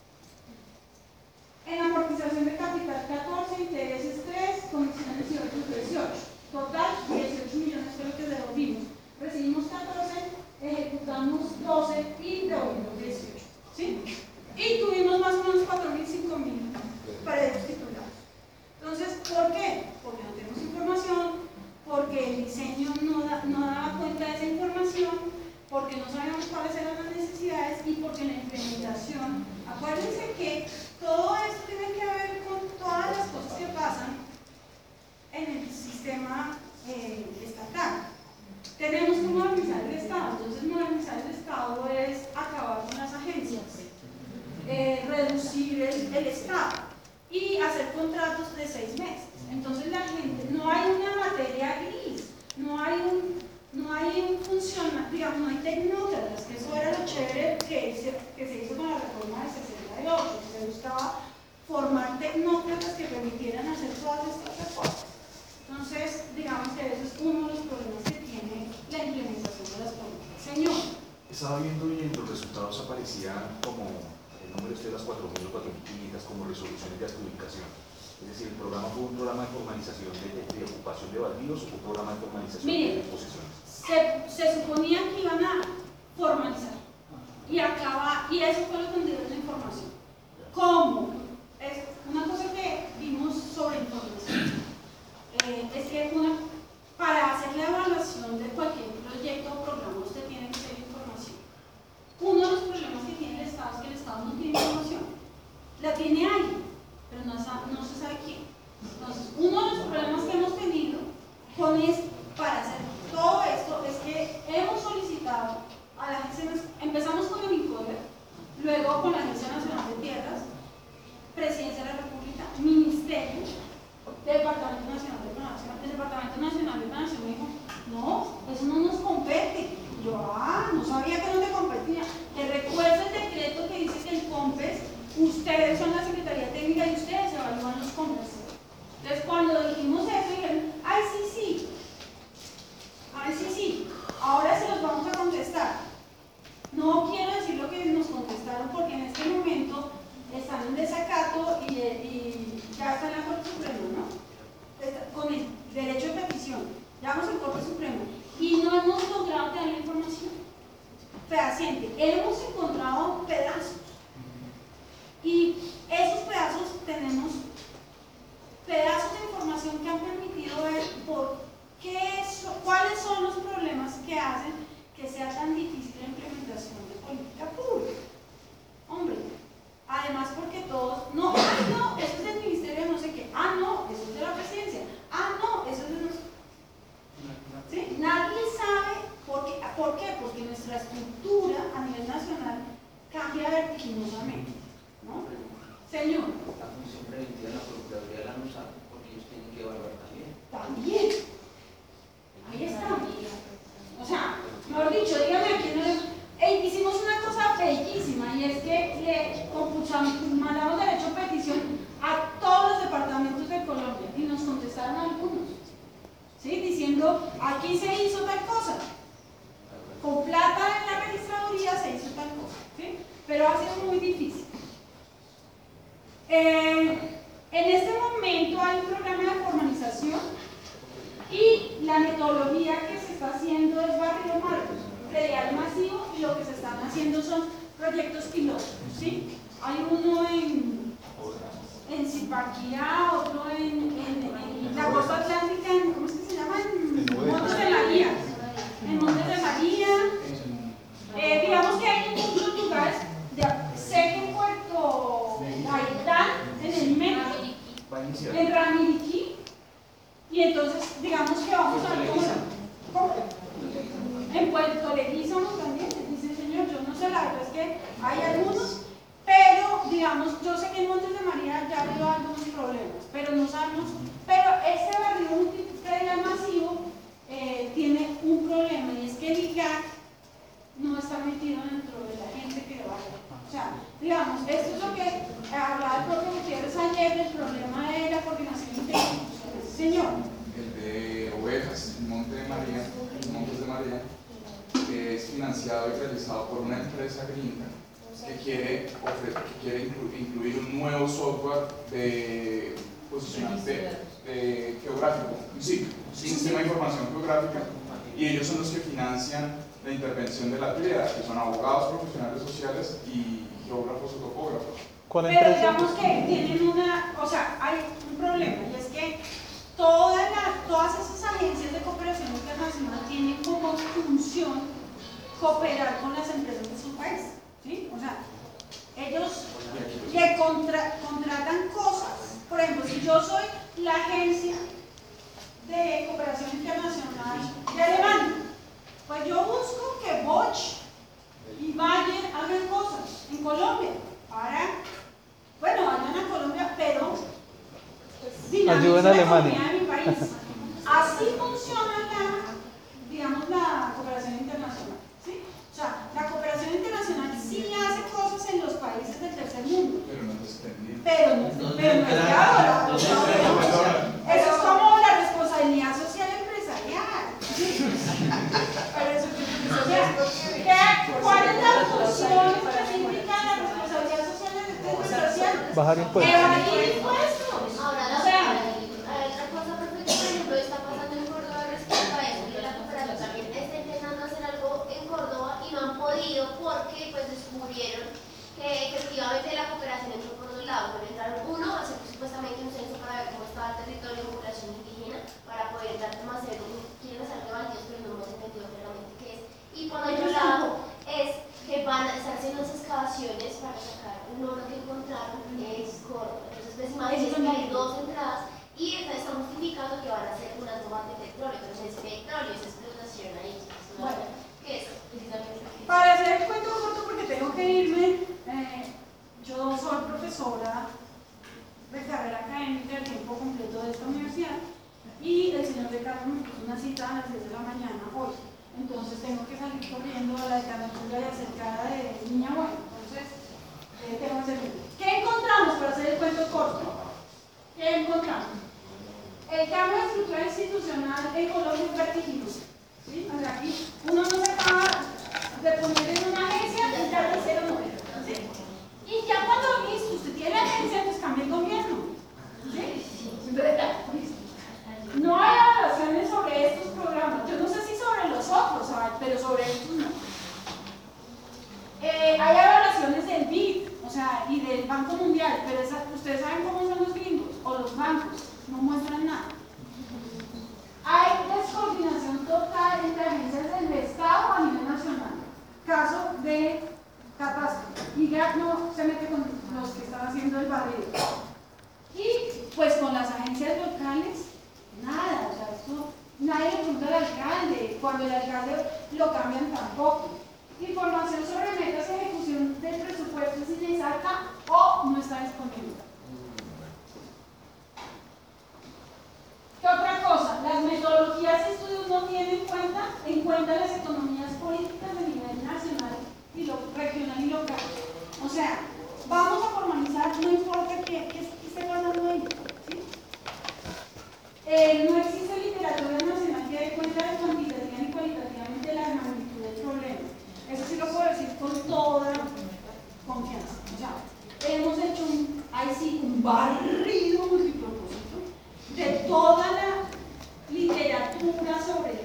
En amortización de capital 14, intereses 3, comisiones 18 y 18. Total 18 millones fue lo que devolvimos. Recibimos 14, ejecutamos 12 y devolvimos 18. ¿Sí? Y tuvimos más o menos 4.000, 5.000 predios titulados. Entonces, ¿por qué? Porque no tenemos información, porque el diseño no daba cuenta de esa información, porque no sabíamos cuáles eran las necesidades y porque la implementación, acuérdense que todo esto tiene que ver con todas las cosas que pasan en el sistema estatal. Tenemos que modernizar el Estado, entonces modernizar el Estado es acabar con las agencias, reducir el Estado y hacer contratos de 6 meses. Entonces la gente, no hay una materia gris, no hay un funcionario, digamos, no hay tecnócratas, que eso era lo chévere que se hizo con la reforma del 68, que se buscaba formar tecnócratas que permitieran hacer todas estas reformas. Entonces, digamos que eso es uno de los problemas que tiene la implementación de las políticas. Señor. Estaba viendo y en los resultados aparecían como el número de las 4.000 o 4.500 como resoluciones de adjudicación. Es decir, el programa fue un programa de formalización de ocupación de baldíos o un programa de formalización de posesiones. Se suponía que iban a formalizar y eso fue lo que nos dieron la información. ¿Cómo? Es una cosa que vimos sobre información. Es que para hacer la evaluación de cualquier proyecto o programa usted tiene que tener información. Uno de los problemas que tiene el Estado es que el Estado no tiene información. La tiene alguien, pero no se sabe quién. Entonces, uno de los problemas que hemos tenido para hacer todo esto es que hemos solicitado a la agencia, empezamos con el INCODER, luego con la Agencia Nacional de Tierras, Presidencia de la República, Ministerio, Departamento Nacional de Planación. El Departamento Nacional de Planación me dijo, no, eso no nos compete. Yo, no sabía que no te competía. Te recuerdo el decreto que dice que el COMPES, ustedes son la Secretaría Técnica y ustedes evalúan los COMPES. Entonces, cuando dijimos eso, dijeron, ay, sí, ahora se los vamos a contestar. No quiero decir lo que nos contestaron porque en este momento están en desacato y ya está en la Corte Suprema, ¿no? Con el derecho de petición, ya vamos al Corte Suprema y no hemos logrado tener la información fehaciente. Hemos encontrado pedazos y esos pedazos tenemos pedazos de información que han permitido ver cuáles son los problemas que hacen que sea tan difícil la implementación de política pública. Hombre, además porque todos, no, eso es del Ministerio de no sé qué, no, eso es de la Presidencia, no, eso es de no sé qué. ¿Sí? Nadie sabe por qué, porque nuestra estructura a nivel nacional cambia vertiginosamente, ¿no? Señor. La función preventiva de la Procuraduría la no sabe, porque ellos tienen que evaluar también. También. Ahí está. O sea, mejor dicho, dígame aquí, hicimos una cosa bellísima y es que le mandamos derecho a petición a todos los departamentos de Colombia y nos contestaron algunos, ¿sí? Diciendo, aquí se hizo tal cosa, con plata en la registraduría se hizo tal cosa, ¿sí? Pero ha sido muy difícil. En este momento hay un programa de formalización y la metodología metodología que se está haciendo es barrio predial masivo y lo que se están haciendo son proyectos pilotos, ¿sí? Hay uno en Zipaquirá, otro en la costa atlántica, ¿cómo es que se llama? En Montes de María. En Montes de María. Digamos que hay en muchos lugares, sé que en Puerto Gaitán, en el metro, en Ramiriquí, y entonces digamos que vamos a ver cómo en Puerto Leguízamo también, dice señor, yo no sé, la verdad es que hay algunos, pero digamos, yo sé que en Montes de María ya ha habido algunos problemas, pero no sabemos, pero este barrio multipredial masivo tiene un problema, y es que el IGAC no está metido dentro de la gente que va. O sea, digamos, esto es lo que hablaba el propio Gutiérrez ayer del problema de la coordinación interinstitucional. Señor. El de Ovejas, Montes de María, que es financiado y realizado por una empresa gringa que quiere incluir un nuevo software de posicionamiento geográfico, un SIG, Sistema de Información Geográfica, y ellos son los que financian la intervención de la actividad, que son abogados profesionales sociales y geógrafos o topógrafos. ¿Cuál Pero empresa? digamos que tienen hay un problema, y es que todas esas agencias de cooperación internacional tienen como función cooperar con las empresas de su país, ¿sí? O sea, ellos le contratan cosas. Por ejemplo, si yo soy la agencia de cooperación internacional de Alemania, pues yo busco que Bosch y Bayer hagan cosas en Colombia vayan a Colombia, pero ayuden a Alemania. De mi país. Así funciona la cooperación internacional, ¿sí? O sea, la cooperación internacional sí hace cosas en los países del tercer mundo. Pero no es de ahora. Eso es como la responsabilidad social empresarial. ¿Cuál es la función específica de la responsabilidad social empresarial? Bajar impuestos. Evadir impuestos. Ahora, otra cosa perfecta, por ejemplo, está pasando en Córdoba respecto a eso, que la cooperación también está intentando hacer algo en Córdoba y no han podido porque pues descubrieron que efectivamente la cooperación entró por dos lados. Bueno, entraron uno a hacer supuestamente un censo para ver cómo estaba el territorio de población indígena, para poder dar como hacer quieren hacer de bandidos, pero no hemos entendido claramente qué es. Y por otro lado es que van a estar haciendo las excavaciones para sacar un oro que encontraron es Córdoba. Entonces pues imagínense que hay dos entradas y está justificando que van a hacer unas tomas de petróleo, pero es petróleo, es explotación ahí. Bueno, ¿qué es? Para hacer el cuento corto, porque tengo que irme, yo soy profesora de carrera académica de tiempo completo de esta universidad y el señor Ricardo me puso una cita a las 10 de la mañana hoy. Entonces tengo que salir corriendo a la decanatura y acercada de Niña Buena. Entonces, tengo que hacer. ¿Qué encontramos para hacer el cuento corto? ¿Qué encontramos? El cambio de estructura institucional en Colombia es vertiginoso. ¿Sí? O sea, aquí uno no se acaba de poner en una agencia y ya de cero modelo. ¿Sí? Y ya cuando listo, usted tiene agencia, pues cambia el gobierno. ¿Sí? No hay evaluaciones sobre estos programas. Yo no sé si sobre los otros, pero sobre estos no. Hay evaluaciones del BID, o sea, y del Banco Mundial, pero ustedes saben cómo son los gringos, o los bancos, no muestran nada. Hay descoordinación total entre agencias del Estado a nivel nacional. Caso de catástrofe. Y ya no se mete con los que están haciendo el barrio. Y pues con las agencias locales, nada. O sea, esto nadie le pregunta al alcalde. Cuando el alcalde lo cambian tampoco. Información sobre metas de ejecución del presupuesto si le salta o no está disponible. ¿Qué otra cosa? Las metodologías de estudios no tienen en cuenta las economías políticas de nivel nacional y regional y local. O sea, vamos a formalizar, no importa qué esté pasando ahí. ¿Sí? No existe literatura nacional que dé cuenta de cuantitativa y cualitativamente la magnitud del problema. Eso sí lo puedo decir con toda confianza. O sea, hemos hecho un barrido multipropósito de toda la literatura sobre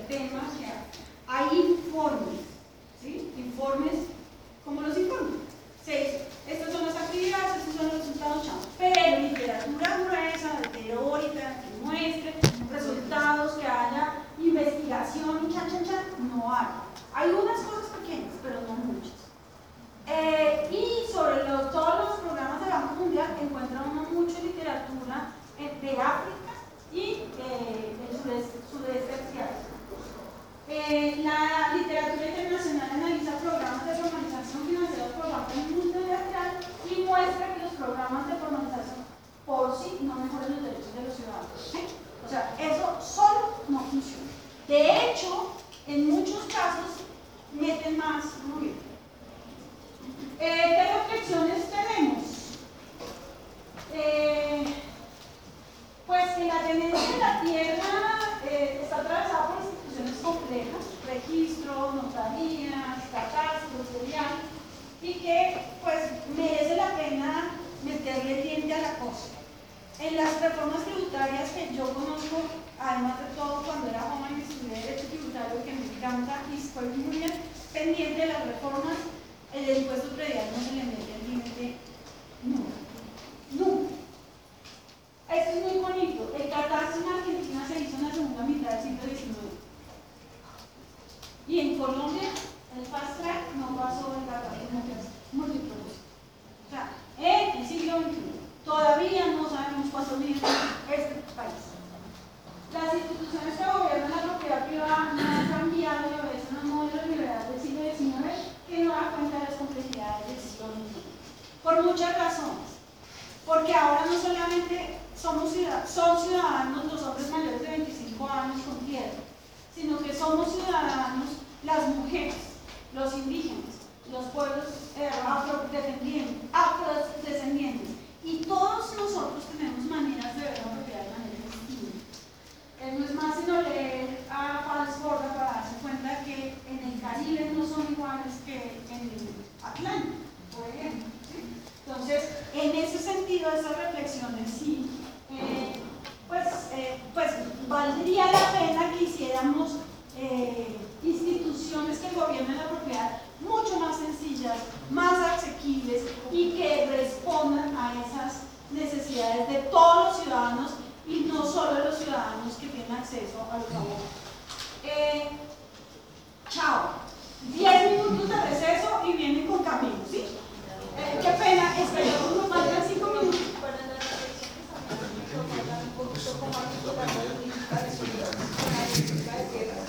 De hecho, en muchos casos meten más ruido. ¿Qué reflexiones tenemos? Pues que la tenencia de la tierra está atravesada por instituciones complejas, registros, notarías, catastros, serial, y que pues merece la pena meterle diente a la cosa. En las reformas tributarias que yo conozco, además de todo cuando era joven estudié Derecho Tributario, que me encanta y estoy muy bien pendiente de las reformas, el impuesto predial no se le mete el límite nunca. Nunca. Esto es muy bonito. El catastro en Argentina se hizo en la segunda mitad del siglo XIX. Y en Colombia, el fast track no pasó el catastro multiproducto. O sea, en el siglo XXI. Todavía no sabemos cuánto mide este país. Las instituciones que gobiernan la propiedad privada no han cambiado y obedecen a un modelo liberal del siglo XIX que no da cuenta de las complejidades del siglo XXI. Por muchas razones. Porque ahora no solamente son ciudadanos los hombres mayores de 25 años con tierra, sino que somos ciudadanos las mujeres, los indígenas, los pueblos afrodescendientes. Y todos nosotros tenemos maneras de ver la propiedad de manera distinta. No es más sino leer a Fals Borda para darse cuenta que en el Caribe no son iguales que en el Atlántico, por ejemplo. ¿Sí? Entonces, en ese sentido, esas reflexiones sí, pues valdría la pena que hiciéramos instituciones que gobiernen la propiedad mucho más sencillas, más asequibles y que respondan a esas necesidades de todos los ciudadanos y no solo de los ciudadanos que tienen acceso a los abogados. Chao. 10 minutos de receso y vienen con Camilo, ¿sí? Qué pena, esperemos nos faltan 5 minutos. Para la reflexión, un poquito como a la política de seguridad, con la política de tierras.